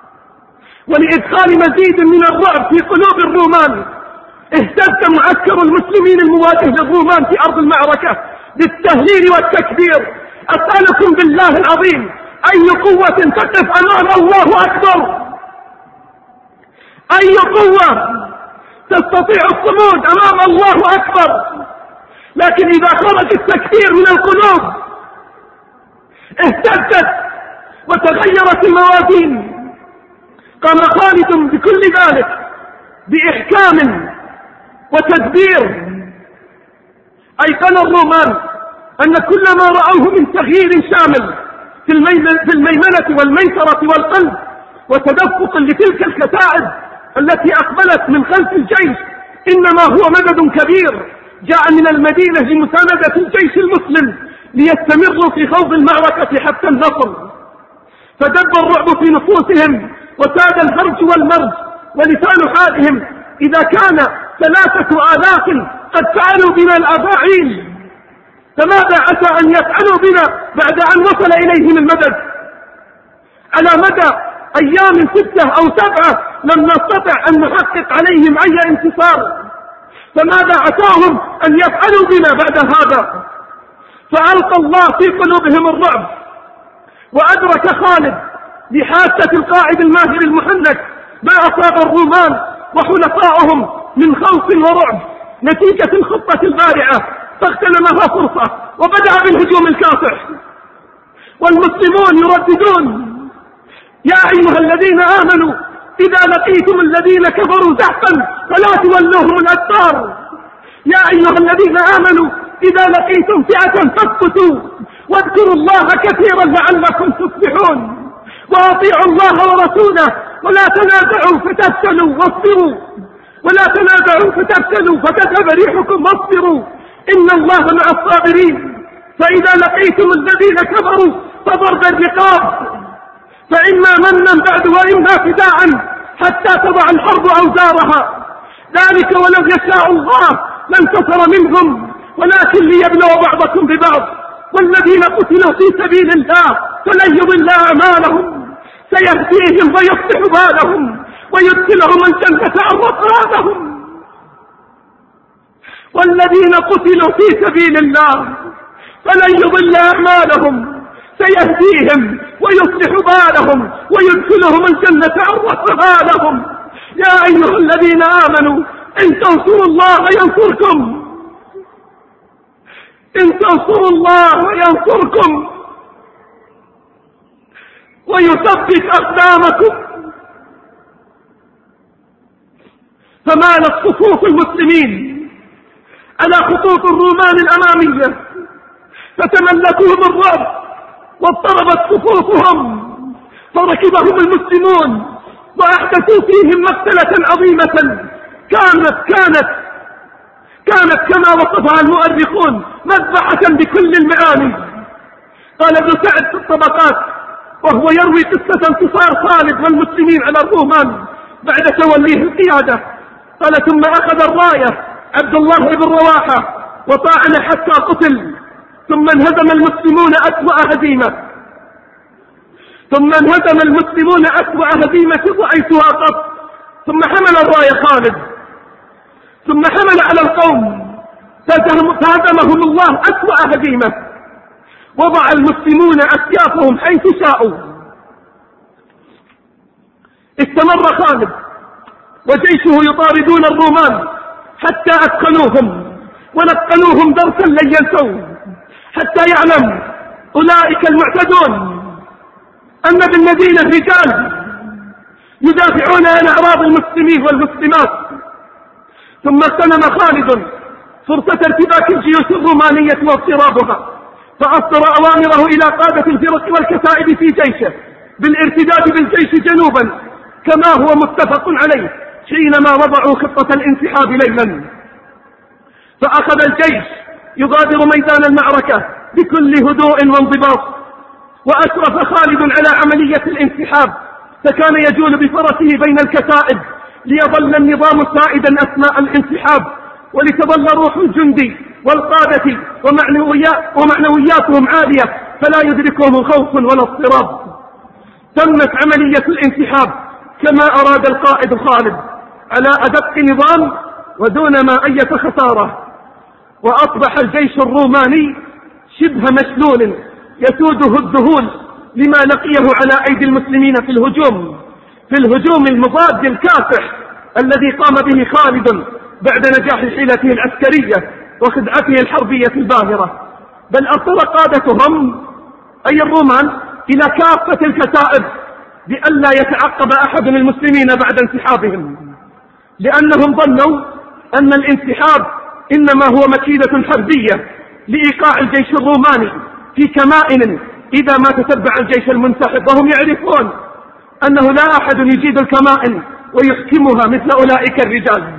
ولإدخال مزيد من الرعب في قلوب الرومان اهتز معسكر المسلمين المواجه للرومان في أرض المعركة بالتهليل والتكبير. أسألكم بالله العظيم أي قوة تقف أمام الله أكبر؟ أي قوة تستطيع الصمود أمام الله أكبر؟ لكن إذا خرج التكبير من القلوب اهتزت وتغيرت الموازين. قام خالد بكل ذلك بإحكام وتدبير. أيقن الرومان أن كل ما رأوه من تغيير شامل في الميمنة والميسرة والقلب وتدفق لتلك الكتائب التي أقبلت من خلف الجيش إنما هو مدد كبير جاء من المدينة لمساندة الجيش المسلم ليستمروا في خوض المعركة حتى النصر. فدب الرعب في نفوسهم وساد الهرج والمرج، ولسان حالهم إذا كان ثلاثة آلاف قد فعلوا بنا الأفاعيل، فماذا عسى أن يفعلوا بنا بعد أن وصل إليهم المدد؟ على مدى أيام ستة أو سبعة لم نستطع أن نحقق عليهم أي انتصار، فماذا أتاهم أن يفعلوا بنا بعد هذا؟ فألقى الله في قلوبهم الرعب، وأدرك خالد بحاسة القائد الماهر المحنك ما أصاب الرومان وحلفائهم من خوف ورعب نتيجة الخطة البارعة، فاغتنمها فرصة وبدأ بالهجوم الكاسح. والمسلمون يرددون: يا أيها الذين آمنوا إذا لقيتم الذين كفروا زحفا فلا تولوهم الأدبار. يا أيها الذين آمنوا إذا لقيتم فئة فاثبتوا واذكروا الله كثيرا لعلكم تفلحون، وأطيعوا الله ورسوله ولا تنازعوا فتفشلوا واصبروا ولا تنازعوا فتفشلوا فتذهب ريحكم واصبروا إن الله مع الصابرين. فإذا لقيتم الذين كفروا فضرب الرقاب، فإما منا بعد وإما فداء حتى تضع الحرب أوزارها، ذلك ولو يشاء الله لانتصر منهم ولكن ليبلو بعضكم ببعض. والذين قتلوا في سبيل الله فلن يضل أعمالهم، سيهديهم ويصلح بالهم ويدخلهم الجنة عرفها لهم. والذين قتلوا في سبيل الله فلن يضل أعمالهم، سيهديهم ويصلح بالهم ويدخلهم الجنة عرفها لهم. يا أيها الذين آمنوا إن تنصروا الله ينصركم، إن تنصروا الله ينصركم ويثبت أقدامكم. فمالت صفوف المسلمين على خطوط الرومان الأمامية فتملكهم الرعب واضطربت صفوفهم، فركبهم المسلمون وأحدثوا فيهم مقتلة عظيمة كانت كانت كانت كما وصفها المؤرخون مذبحة بكل المعاني. قال ابن سعد في الطبقات وهو يروي قصة انتصار خالد والمسلمين على الرومان بعد توليه القيادة، قال: ثم أخذ الراية عبد الله بن رواحة وطاعن حتى قتل، ثم انهزم المسلمون أسوأ هزيمة ثم انهزم المسلمون أسوأ هزيمة رأيتها قط، ثم حمل الراية خالد، ثم حمل على القوم فهزمهم الله أسوأ هزيمة، وضع المسلمون أسيافهم حيث شاءوا. استمر خالد وجيشه يطاردون الرومان حتى أدخلوهم ونقلوهم درسا لن ينسوه، حتى يعلم أولئك المعتدون أن بالمدينة رجال يدافعون عن أعراض المسلمين والمسلمات. ثم اغتنم خالد فرصة ارتباك الجيوش الرومانية واضطرابها، فأصدر أوامره إلى قادة الفرق والكتائب في جيشه بالارتداد بالجيش جنوبا كما هو متفق عليه حينما وضعوا خطة الانسحاب ليلا. فأخذ الجيش يغادر ميدان المعركة بكل هدوء وانضباط، وأشرف خالد على عملية الانسحاب، فكان يجول بفرسه بين الكتائب ليظل النظام سائدا أثناء الانسحاب، ولتظل روح الجندي والقادة ومعنوياتهم عالية فلا يدركهم خوف ولا اضطراب. تمت عملية الانسحاب كما أراد القائد خالد على أدق نظام ودون ما أي خسارة، وأصبح الجيش الروماني شبه مشلول يسوده الذهول لما لقيه على أيدي المسلمين في الهجوم في الهجوم المضاد الكافح الذي قام به خالد بعد نجاح حيلته العسكرية وخدعته الحربية الباهرة. بل أصر قادتهم أي الرومان إلى كافة الكتائب بألا يتعقب أحد المسلمين بعد انسحابهم، لأنهم ظنوا أن الانسحاب إنما هو مكيدة حربية لإيقاع الجيش الروماني في كمائن إذا ما تتبع الجيش المنسحب، وهم يعرفون أنه لا أحد يجيد الكمائن ويحكمها مثل أولئك الرجال،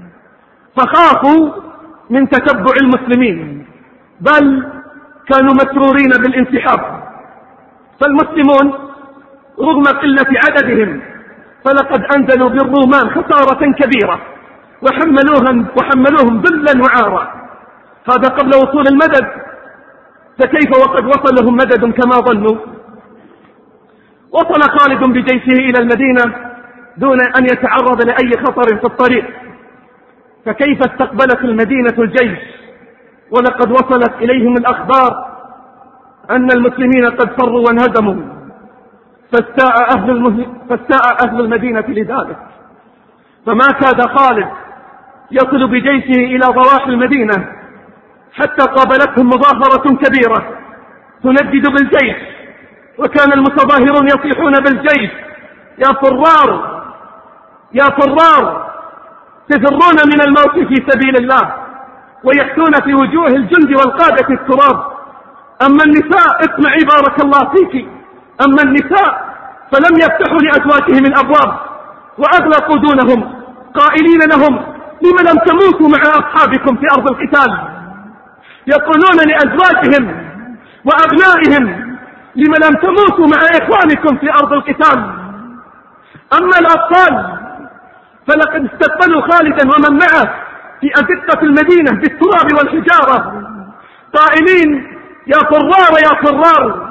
فخافوا من تتبع المسلمين، بل كانوا مسرورين بالانسحاب. فالمسلمون رغم قلة عددهم فلقد أنزلوا بالرومان خسارة كبيرة وحملوهم, وحملوهم ذلا وعارا. هذا قبل وصول المدد، فكيف وقد وصلهم مدد كما ظنوا؟ وصل خالد بجيشه إلى المدينة دون أن يتعرض لأي خطر في الطريق. فكيف استقبلت المدينة الجيش ولقد وصلت إليهم الأخبار أن المسلمين قد فروا وانهزموا؟ فاستاء أهل, المه... فاستاء أهل المدينة لذلك، فما كاد خالد يصل بجيشه إلى ضواحي المدينة حتى قابلتهم مظاهرة كبيرة تندد بالجيش، وكان المتظاهرون يصيحون بالجيش: يا فرار يا فرار، تفرون من الموت في سبيل الله، ويحثون في وجوه الجند والقادة التراب. أما النساء، اسمعي بارك الله فيك، أما النساء فلم يفتحوا لأزواجهم الأبواب وأغلقوا دونهم، قائلين لهم: لم لم تموتوا مع أصحابكم في أرض القتال؟ يقولون لأزواجهم وأبنائهم: لم لم تموتوا مع إخوانكم في أرض القتال؟ أما الأطفال فلقد استقبلوا خالدا ومن معه في أزقة المدينة بالتراب والحجارة، قائلين: يا فرار يا فرار.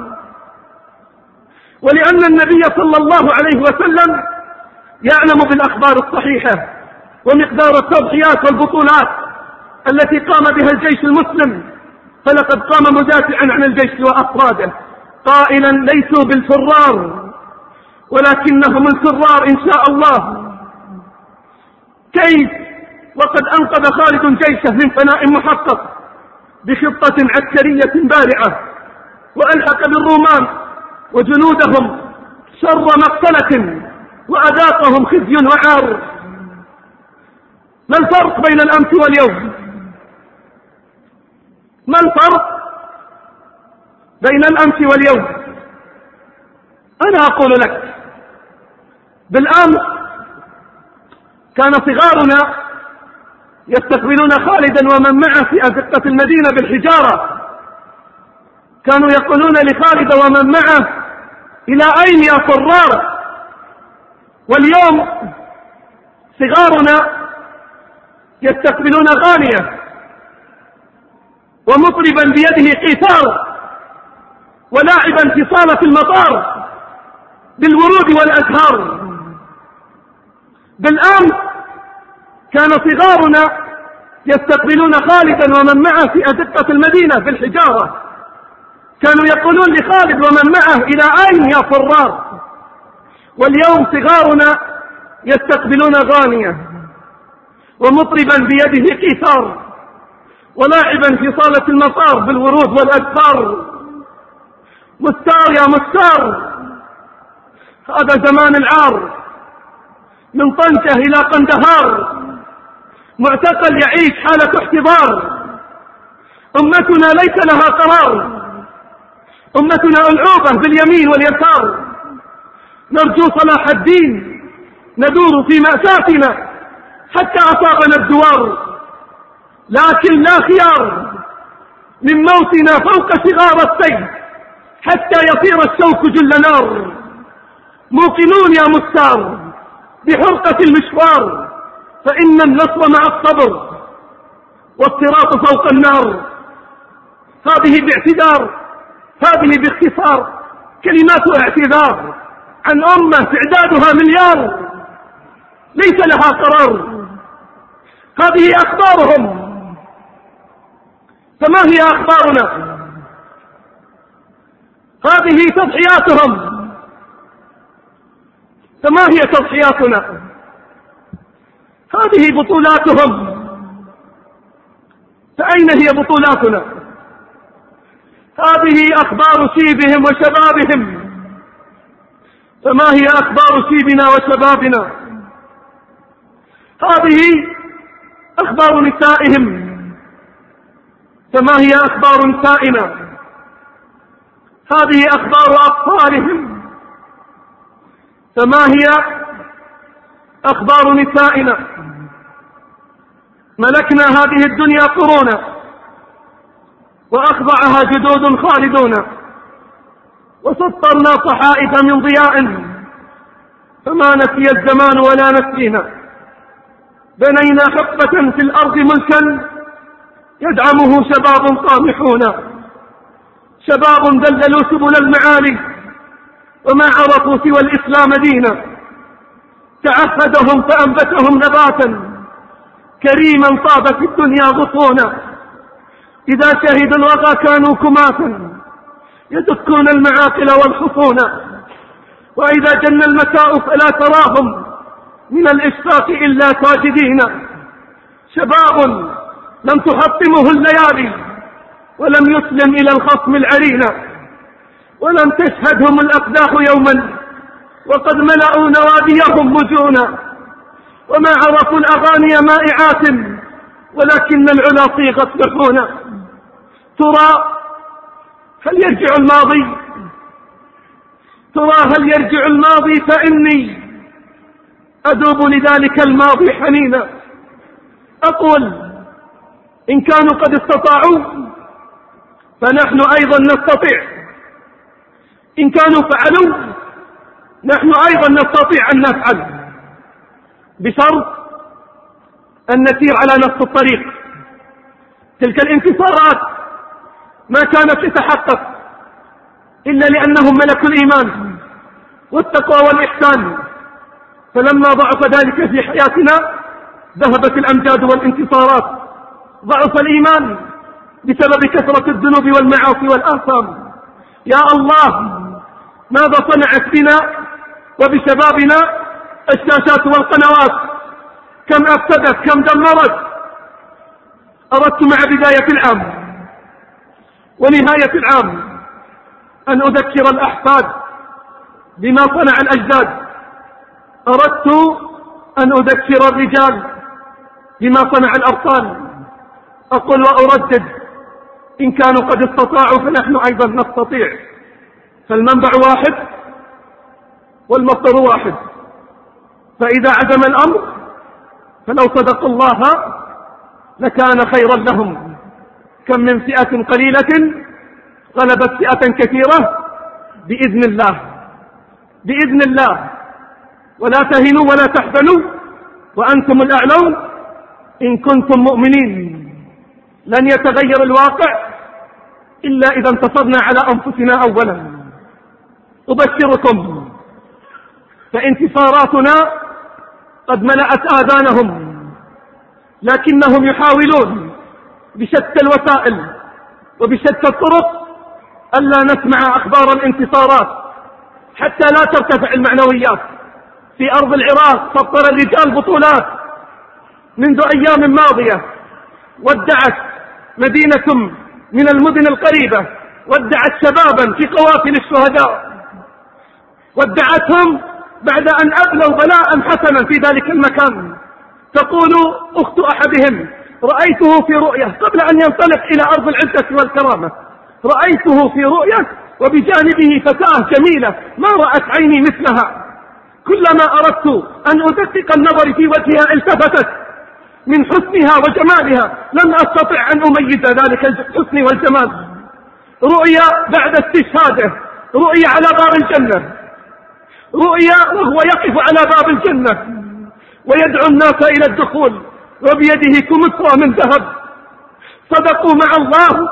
ولأن النبي صلى الله عليه وسلم يعلم بالأخبار الصحيحة ومقدار التضحيات والبطولات التي قام بها الجيش المسلم، فلقد قام مدافعا عن الجيش وأفراده قائلا: ليسوا بالفرار ولكنهم الفرار إن شاء الله. كيف وقد أنقذ خالد جيشه من فناء محقق بخطة عسكرية بارعة، وألحق بالرومان وجنودهم شر مقتلة وأذاقهم خزي وعار. ما الفرق بين الأمس واليوم؟ ما الفرق بين الأمس واليوم؟ أنا أقول لك: بالأمس كان صغارنا يستقبلون خالدا ومن معه في أزقة المدينة بالحجارة، كانوا يقولون لخالد ومن معه: إلى أين يا فرار؟ واليوم صغارنا يستقبلون غانية ومطربا بيده قيثار ولاعبا في صالة المطار بالورود والأزهار. بالأمس كان صغارنا يستقبلون خالدا ومن معه في أزقة المدينة بالحجارة، كانوا يقولون لخالد ومن معه: إلى أين يا فرار؟ واليوم صغارنا يستقبلون غانية ومطربا بيده قيثار ولاعبا في صالة المطار بالورود والأزهار. مستار يا مستار، هذا زمان العار، من طنجة إلى قندهار، معتقل يعيش حالة احتضار. أمتنا ليس لها قرار، أمتنا ألعوبة باليمين واليسار. نرجو صلاح الدين، ندور في مأساتنا حتى أصابنا الدوار، لكن لا خيار من موتنا فوق صغار السيف حتى يصير الشوك جل نار. موقنون يا مستار بحرقة المشوار، فإن النصر مع الصبر والصراط فوق النار. هذه باعتذار، هذه باختصار كلمات اعتذار عن أمة تعدادها مليار ليس لها قرار. هذه أخبارهم، فما هي أخبارنا؟ هذه تضحياتهم، فما هي تضحياتنا؟ هذه بطولاتهم، فأين هي بطولاتنا؟ هذه أخبار شيبهم وشبابهم، فما هي أخبار شيبنا وشبابنا؟ هذه أخبار نسائهم، فما هي أخبار نسائنا؟ هذه أخبار أطفالهم، فما هي أخبار نسائنا؟ ملكنا هذه الدنيا قرونا وأخضعها جدود خالدون، وسطرنا صحائف من ضياء فما نسي الزمان ولا نسينا. بنينا حقبة في الأرض ملكا يدعمه شباب طامحون، شباب دللوا سبل المعالي وما عرفوا سوى الإسلام دينا، تعهدهم فأنبتهم نباتا كريما طاب في الدنيا غصونا، إذا شهدوا الوغى كانوا كماثا يدكون المعاقل والحصون، وإذا جن المساء فلا تراهم من الإشفاق إلا ساجدين، شباب لم تحطمه الليالي ولم يسلم إلى الخصم العرينا، ولم تشهدهم الأقداح يوما وقد ملأوا نواديهم مجونا، وما عرفوا الأغاني مائعات ولكن العلا صيغت لحونا. ترى هل يرجع الماضي؟ ترى هل يرجع الماضي؟ فإني أذوب لذلك الماضي حنينا. أقول إن كانوا قد استطاعوا فنحن أيضا نستطيع، إن كانوا فعلوا نحن أيضا نستطيع أن نفعل، بشرط أن نسير على نفس الطريق. تلك الانتصارات ما كانت تتحقق إلا لأنهم ملكوا الإيمان والتقوى والإحسان، فلما ضعف ذلك في حياتنا ذهبت الأمجاد والانتصارات. ضعف الإيمان بسبب كثرة الذنوب والمعاصي والآثام. يا الله، ماذا صنعت بنا وبشبابنا الشاشات والقنوات؟ كم أفسدت، كم دمرت. أردت مع بداية العام ونهاية العام أن أذكر الأحفاد بما صنع الأجداد. أردت أن أذكر الرجال بما صنع الأبطال. أقول وأردد إن كانوا قد استطاعوا فنحن أيضا نستطيع، فالمنبع واحد والمصدر واحد، فإذا عزم الأمر فلو صدقوا الله لكان خيرا لهم. كم من فئة قليلة غلبت فئة كثيرة بإذن الله، بإذن الله. ولا تهنوا ولا تحزنوا وأنتم الأعلون إن كنتم مؤمنين. لن يتغير الواقع إلا إذا انتصرنا على أنفسنا أولا. أبشركم فانتصاراتنا قد ملأت آذانهم، لكنهم يحاولون بشتى الوسائل وبشتى الطرق ألا نسمع أخبار الانتصارات حتى لا ترتفع المعنويات. في أرض العراق سطر الرجال بطولات منذ أيام ماضية، ودعت مدينة من المدن القريبة، ودعت شبابا في قوافل الشهداء، ودعتهم بعد أن أبلوا بلاء حسنا في ذلك المكان. تقول أخت أحدهم: رأيته في رؤية قبل أن ينطلق إلى أرض العزة والكرامة، رأيته في رؤية وبجانبه فتاة جميلة ما رأت عيني مثلها. كلما أردت أن أدقق النظر في وجهها التفتت من حسنها وجمالها، لم أستطع أن أميز ذلك الحسن والجمال. رؤيا بعد استشهاده، رؤيا على باب الجنة، رؤيا وهو يقف على باب الجنة ويدعو الناس إلى الدخول وبيده كمثرى من ذهب. صدقوا مع الله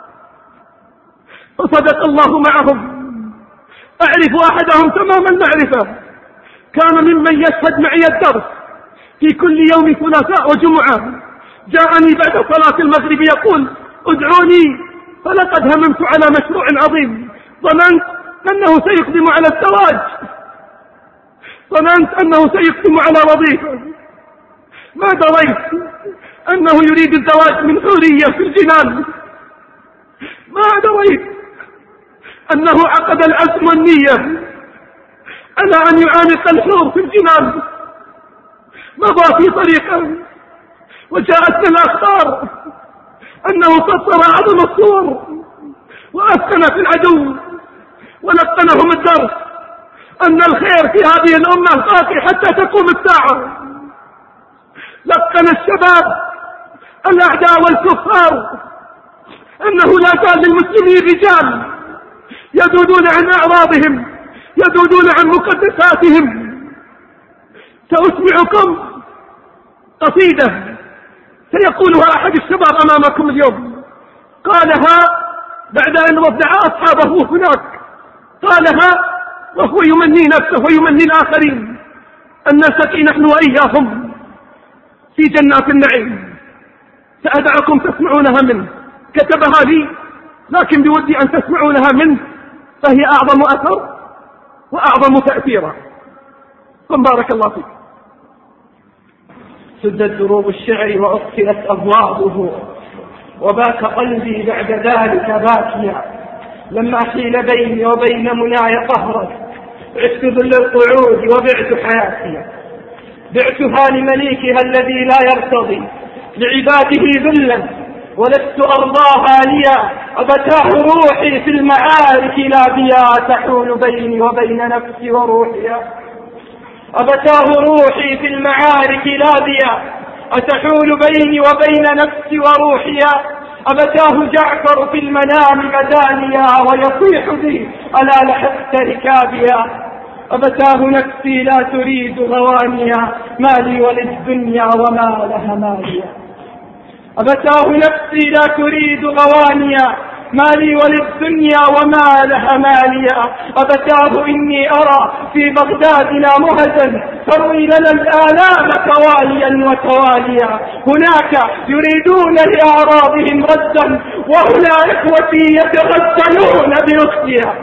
وصدق الله معهم. أعرف أحدهم تمام المعرفة، كان ممن يشهد معي الدرس في كل يوم ثلاثاء وجمعة. جاءني بعد صلاة المغرب يقول: ادعوني فلقد هممت على مشروع عظيم، ظننت أنه سيقدم على الزواج، ظننت أنه سيقدم على وظيفة، ما دريت أنه يريد الزواج من حورية في الجنان، ما دريت أنه عقد العزم والنية على أن يعانق الحور في الجنان. مضى في طريقه وجاءتنا الأخبار أنه سطر أعظم الصور وأسكن في العدو ولقنهم الدرس أن الخير في هذه الأمة باقي حتى تقوم الساعة. لقن الشباب الأعداء والكفار أنه لا زال للمسلمين رجال يذودون عن أعراضهم، يذودون عن مقدساتهم. سأسمعكم قصيدة سيقولها أحد الشباب أمامكم اليوم، قالها بعد أن ودع أصحابه هناك، قالها وهو يمني نفسه ويمني الآخرين أن نلتقي نحن وإياهم في جنات النعيم. سأدعكم تسمعونها منه، كتبها لي لكن بودي أن تسمعونها منه، فهي أعظم أثر وأعظم تأثيرا. ثم بارك الله فيك. سدت دروب الشعر وأقفلت أبوابه، وباك قلبي بعد ذلك باكيا، لما حيل بيني وبين مناي قهرا، عشت ذل القعود وبعت حياتي، بعتها لمليكها الذي لا يرتضي لعباده ذلا، ولست أرضاها ليا، أبتاه روحي في المعارك لا بيا، تحول بيني وبين نفسي وروحي، أبتاه روحي في المعارك لا بيا، أتحول بيني وبين نفسي وروحي، أبتاه جعفر في المنام بدانيا، ويصيح بي ألا لحقت ركابيا، أبتاه نفسي لا تريد غوانيا، مالي وللدنيا وما لها ماليا، أبتاه نفسي لا تريد غوانيا، مالي وللدنيا وما لها ماليا، أبتاه إني أرى في بغدادنا مهزا تروي لنا الآلام تواليا وتواليا، هناك يريدون لأعراضهم ردا، وهنا إخوتي يتغسلون بأختها،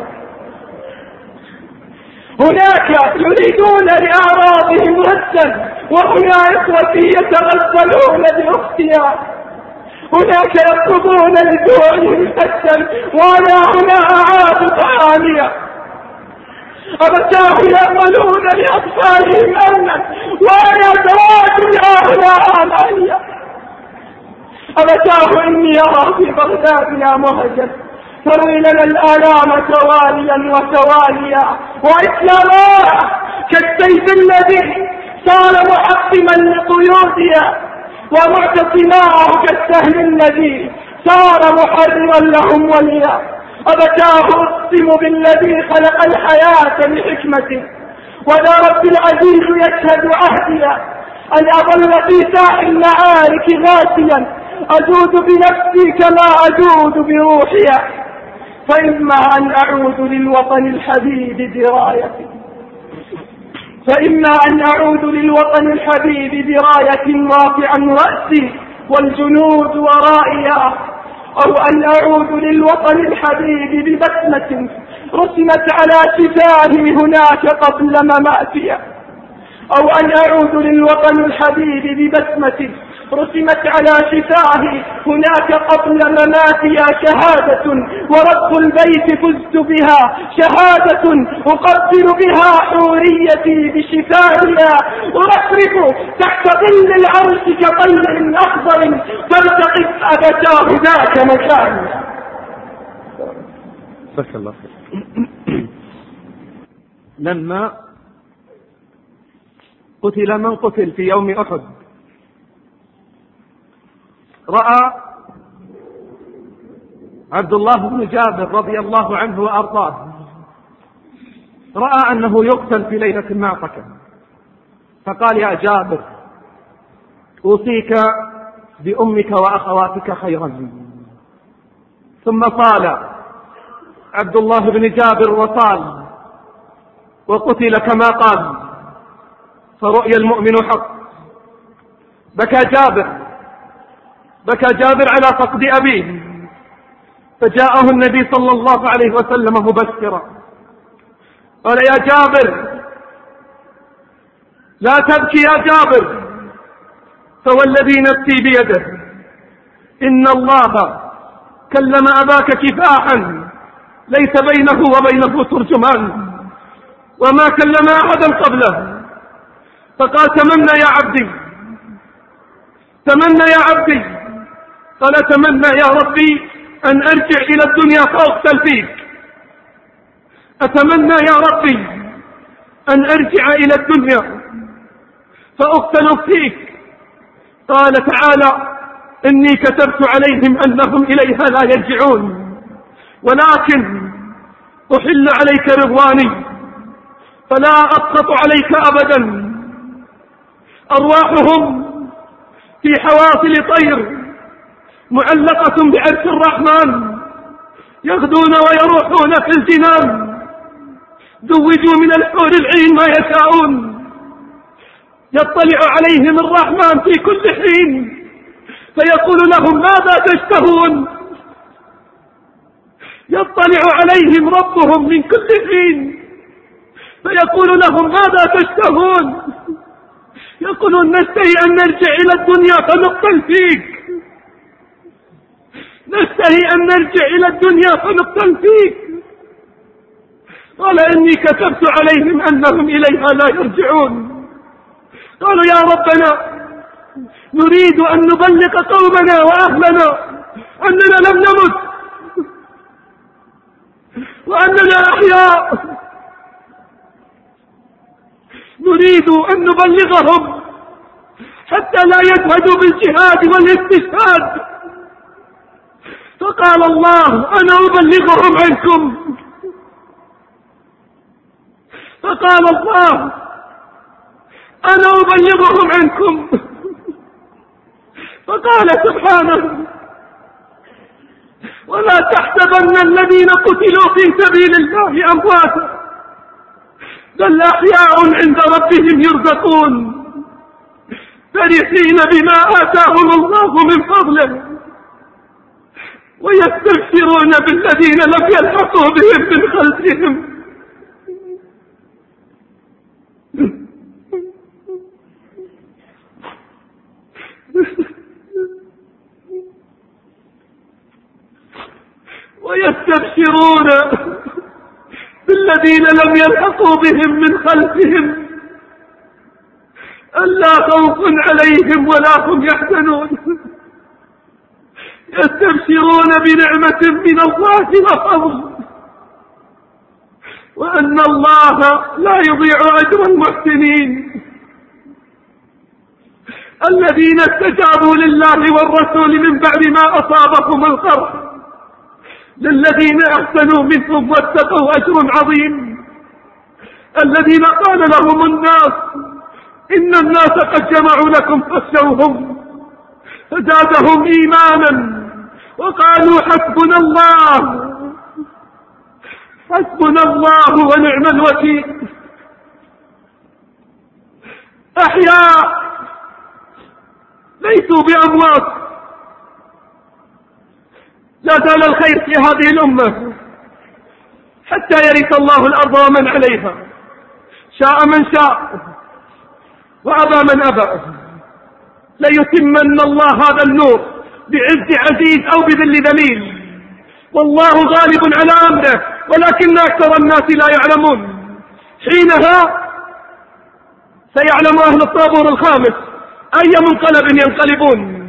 هناك يريدون لأعراضهم ردا، وهنا إخوتي يتغسلون بأختها، هناك يطلبون لجوعهم سدا، وأنا هنا أعاد طعاميا، أبتاه يأملون لأطفالهم أمنا، وأنا زواج هنا آماليا، أبتاه إني أرى في بغدادنا مهجا تروي لنا الآلام تواليا وتواليا، وإسلاما كالسيف الذي صار محطما لقيوديا، ومعتصماه كالسهم الذي صار محررا لهم وليا، أبتاه أقسم بالذي خلق الحياة بحكمته، وذا رب العزيز يشهد عهديا، أن أظل في ساح المعارك غاسيا، أجود بنفسي كما أجود بروحي، فإما أن أعود للوطن الحبيب برايتي فإما أن أعود للوطن الحبيب براية رافعا رأسي والجنود ورائيا، أو أن أعود للوطن الحبيب ببسمة رسمت على شفاهي هناك قبل مماتي، أو أن أعود للوطن الحبيب ببسمة رسمت على شفاهي هناك قبل مماتي، شهادة ورب البيت فزت بها، شهادة أقبل بها حوريتي بشفاهها، أرفرف تحت ظل العرش كطير أخضر تلتقط أبتاه ذاك مكاني. بارك الله فيك. لما قتل من قتل في يوم أحد، رأى عبد الله بن جابر رضي الله عنه وأرضاه، رأى أنه يقتل في ليلة المعركة، فقال يا جابر أوصيك بأمك وأخواتك خيرا. ثم طال عبد الله بن جابر وطال وقتل كما قال، فرؤيا المؤمن حق. بكى جابر بكى جابر على فقد أبيه، فجاءه النبي صلى الله عليه وسلم مبشرا، قال يا جابر لا تبكي يا جابر، فوالذي نفسي بيده إن الله كلم أباك كفاحا ليس بينه وبينه ترجمان، وما كلم أحدا قبله. فقال تمنى يا عبدي تمنى يا عبدي، قال أتمنى يا ربي أن أرجع إلى الدنيا فأقتل فيك، أتمنى يا ربي أن أرجع إلى الدنيا فأقتل فيك. قال تعالى إني كتبت عليهم أنهم إليها لا يرجعون، ولكن أحل عليك رضواني فلا أسخط عليك أبدا. أرواحهم في حواصل طير معلقة بعرش الرحمن، يغدون ويروحون في الجنان، زوجوا من الحور العين ما يشاءون، يطلع عليهم الرحمن في كل حين فيقول لهم ماذا تشتهون، يطلع عليهم ربهم من كل حين فيقول لهم ماذا تشتهون، يقولون نشتهي أن نرجع إلى الدنيا فنقتل فيك، نشتهي أن نرجع إلى الدنيا فنقتل فيك. قال إني كتبت عليهم أنهم إليها لا يرجعون. قالوا يا ربنا نريد أن نبلغ قومنا وأهلنا أننا لم نمت وأننا أحياء، نريد أن نبلغهم حتى لا يجهدوا بالجهاد والاستشهاد. فقال الله أنا أبلغهم عنكم، فقال الله أنا أبلغهم عنكم. فقال سبحانه ولا تحسبن الذين قتلوا في سبيل الله أمواتا بل أحياء عند ربهم يرزقون فرحين بما آتاهم الله من فضله ويستبشرون بالذين لم يلحقوا بهم من خلفهم ويستبشرون بالذين لم يلحقوا بهم من خلفهم ألا خوف عليهم ولا هم يحزنون يستبشرون بنعمة من الله وفضل وأن الله لا يضيع أجر المحسنين الذين استجابوا لله والرسول من بعد ما أصابهم القرح للذين أحسنوا منهم واتقوا أجر عظيم. الذين قال لهم الناس إن الناس قد جمعوا لكم فاخشوهم فزادهم إيمانا وقالوا حسبنا الله حسبنا الله ونعم الوكيل. أحياء ليسوا بأموات. لا زال الخير في هذه الأمة حتى يرث الله الأرض ومن عليها، شاء من شاء وأبى من أبى. ليتمن الله هذا النور بعز عزيز أو بذل ذليل، والله غالب على أمره ولكن أكثر الناس لا يعلمون. حينها سيعلم أهل الطابور الخامس أي منقلب ينقلبون،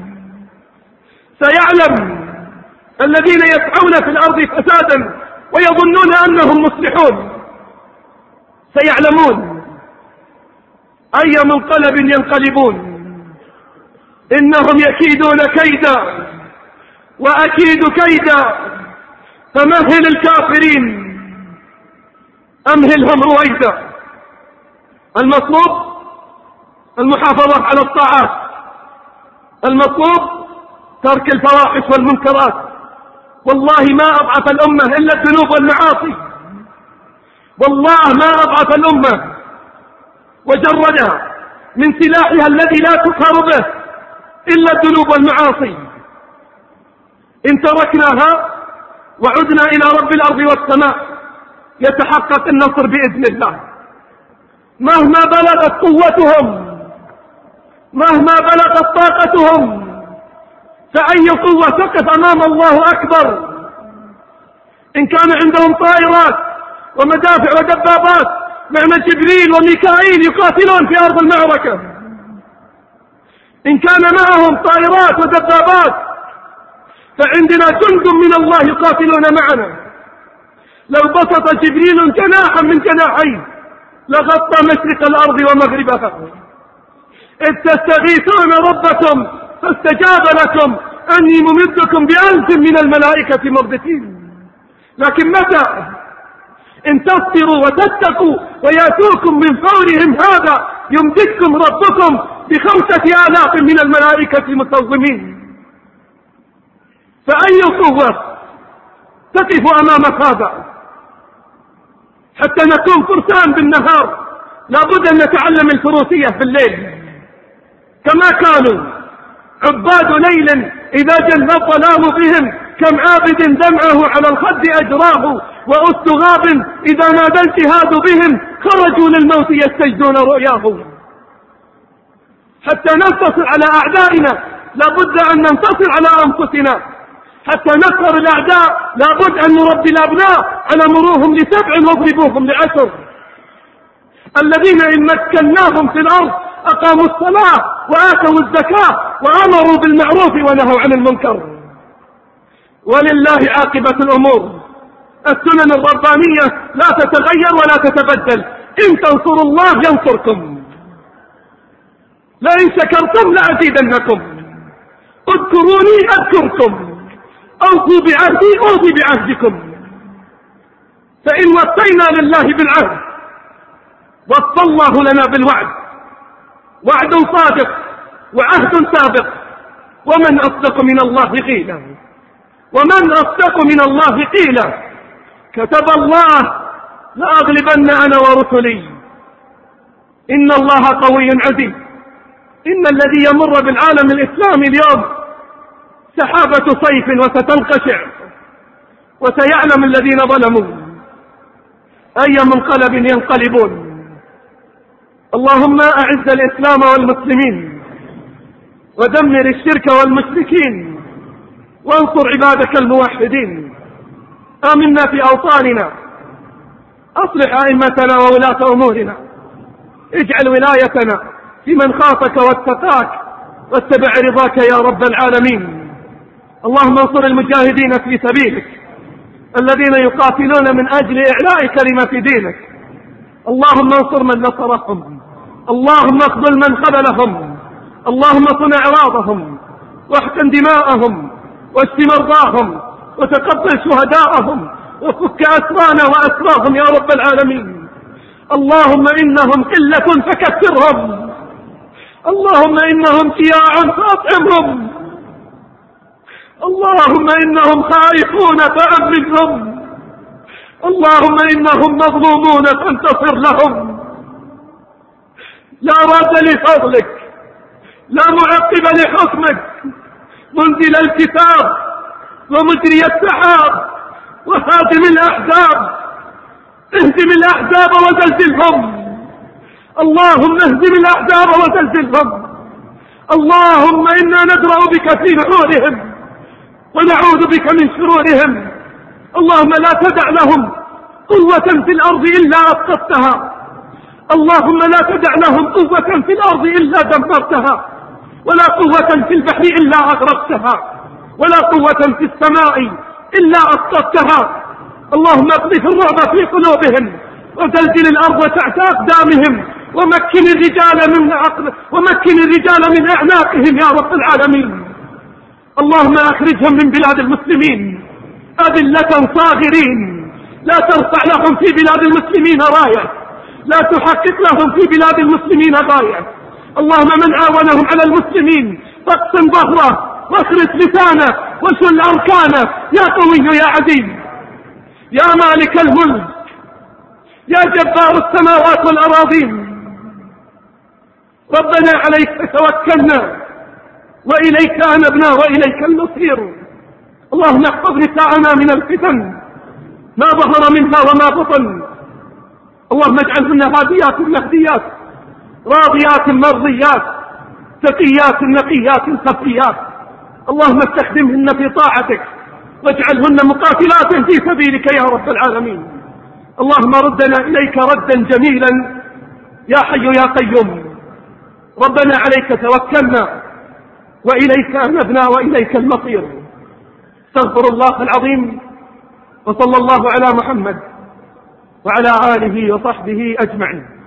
سيعلم الذين يسعون في الأرض فسادا ويظنون أنهم مصلحون، سيعلمون أي منقلب ينقلبون. إنهم يكيدون كيدا وأكيد كيدا فمهل الكافرين أمهلهم رويدا. المطلوب المحافظة على الطاعات، المطلوب ترك الفواحش والمنكرات. والله ما أضعف الأمة إلا الذنوب والمعاصي، والله ما أضعف الأمة وجردها من سلاحها الذي لا تكهر به إلا الذنوب والمعاصي. إن تركناها وعدنا إلى رب الأرض والسماء يتحقق النصر بإذن الله. مهما بلغت قوتهم، مهما بلغت طاقتهم، فأي قوة تقف أمام الله أكبر. إن كان عندهم طائرات ومدافع ودبابات معنى جبريل وميكائيل يقاتلون في أرض المعركة، إن كان معهم طائرات ودبابات فعندنا جند من الله يقاتلون معنا. لو بسط جبريل جناحا من جناحيه لغطى مشرق الأرض ومغربها. إذ تستغيثون ربكم فاستجاب لكم أني ممدكم بألف من الملائكة مردفين. لكن متى؟ إن تصبروا وتتقوا ويأتوكم من فورهم هذا يمدكم ربكم بخمسة آلاف من الملائكة مصومين. فأي قوة تقف أمام هذا؟ حتى نكون فرسان بالنهار لابد أن نتعلم الفروسية في الليل، كما كانوا عباد ليل إذا جن الظلام بهم، كم عابد دمعه على الخد أجراه، وأس غاب إذا نادى الجهاد بهم خرجوا للموت يستجدون رؤياه. حتى ننتصر على أعدائنا لابد أن ننتصر على أنفسنا، حتى نقهر الأعداء لابد أن نربي الأبناء على مروهم لسبع واضربوهم لعشر. الذين إن مكناهم في الأرض أقاموا الصلاة وآتوا الزكاة وأمروا بالمعروف ونهوا عن المنكر. ولله عاقبة الأمور. السنن الربانية لا تتغير ولا تتبدل. إن تنصروا الله ينصركم، لئن شكرتم لأزيدنكم، اذكروني أذكركم، أوفوا بعهدي أوفي بعهدكم. فإن وفينا لله بالعهد وفى الله لنا بالوعد، وعد صادق وعهد سابق. ومن أصدق من الله قيلا، ومن أصدق من الله قيلا. كتب الله لأغلبن أنا ورسلي، إن الله قوي عزيز. إن الذي يمر بالعالم الإسلامي اليوم سحابة صيف وستنقشع، وسيعلم الذين ظلموا أي منقلب ينقلبون. اللهم أعز الإسلام والمسلمين، ودمر الشرك والمشركين، وانصر عبادك الموحدين. آمنا في أوطاننا، أصلح أئمتنا وولاة أمورنا، اجعل ولايتنا في من خافك واتقاك واتبع رضاك يا رب العالمين. اللهم انصر المجاهدين في سبيلك الذين يقاتلون من أجل إعلاء كلمة دينك. اللهم انصر من نصرهم، اللهم اخذل من خذلهم، اللهم صن أعراضهم واحقن دماءهم واشف مرضاهم وتقبل شهداءهم وفك أسرانا وأسراهم يا رب العالمين. اللهم إنهم قلة فكثرهم، اللهم إنهم جياع فأطعمهم، اللهم إنهم خائفون فأمنهم، اللهم إنهم مظلومون فانتصر لهم. لا راد لفضلك، لا معقب لحكمك، منزل الكتاب ومجري السحاب وهادم الأحزاب، اهدم الأحزاب وزلزلهم، اللهم اهدم الأحزاب وزلزلهم. اللهم إنا ندرأ بك في نحورهم ونعوذ بك من شرورهم. اللهم لا تدع لهم قوة في الأرض إلا أسقطتها، اللهم لا تدع لهم قوة في الأرض إلا دمرتها، ولا قوة في البحر إلا أغرقتها، ولا قوة في السماء إلا أسقطتها. اللهم اقذف الرعب في قلوبهم وزلزل الأرض تحت أقدامهم، ومكن الرجال من عقل ومكن الرجال من أعناقهم يا رب العالمين. اللهم أخرجهم من بلاد المسلمين أذلة صاغرين، لا ترفع لهم في بلاد المسلمين راية، لا تحقق لهم في بلاد المسلمين غاية. اللهم من عاونهم على المسلمين فاقسم ظهره واخرس لسانه وشل أركانه يا قوي يا عزيز يا مالك الملك يا جبار السماوات والأراضين. ربنا عليك توكلنا وإليك أنبنا وإليك المصير. اللهم احفظ نساءنا من الفتن ما ظهر منها وما بطن، اللهم اجعلهن هاديات مهديات راضيات مرضيات تقيات نقيات خفيات. اللهم استخدمهن في طاعتك واجعلهن مقاتلات في سبيلك يا رب العالمين. اللهم ردنا إليك ردا جميلا يا حي يا قيوم. ربنا عليك توكلنا وإليك أنبنا وإليك المصير. استغفر الله العظيم، وصلى الله على محمد وعلى آله وصحبه أجمعين.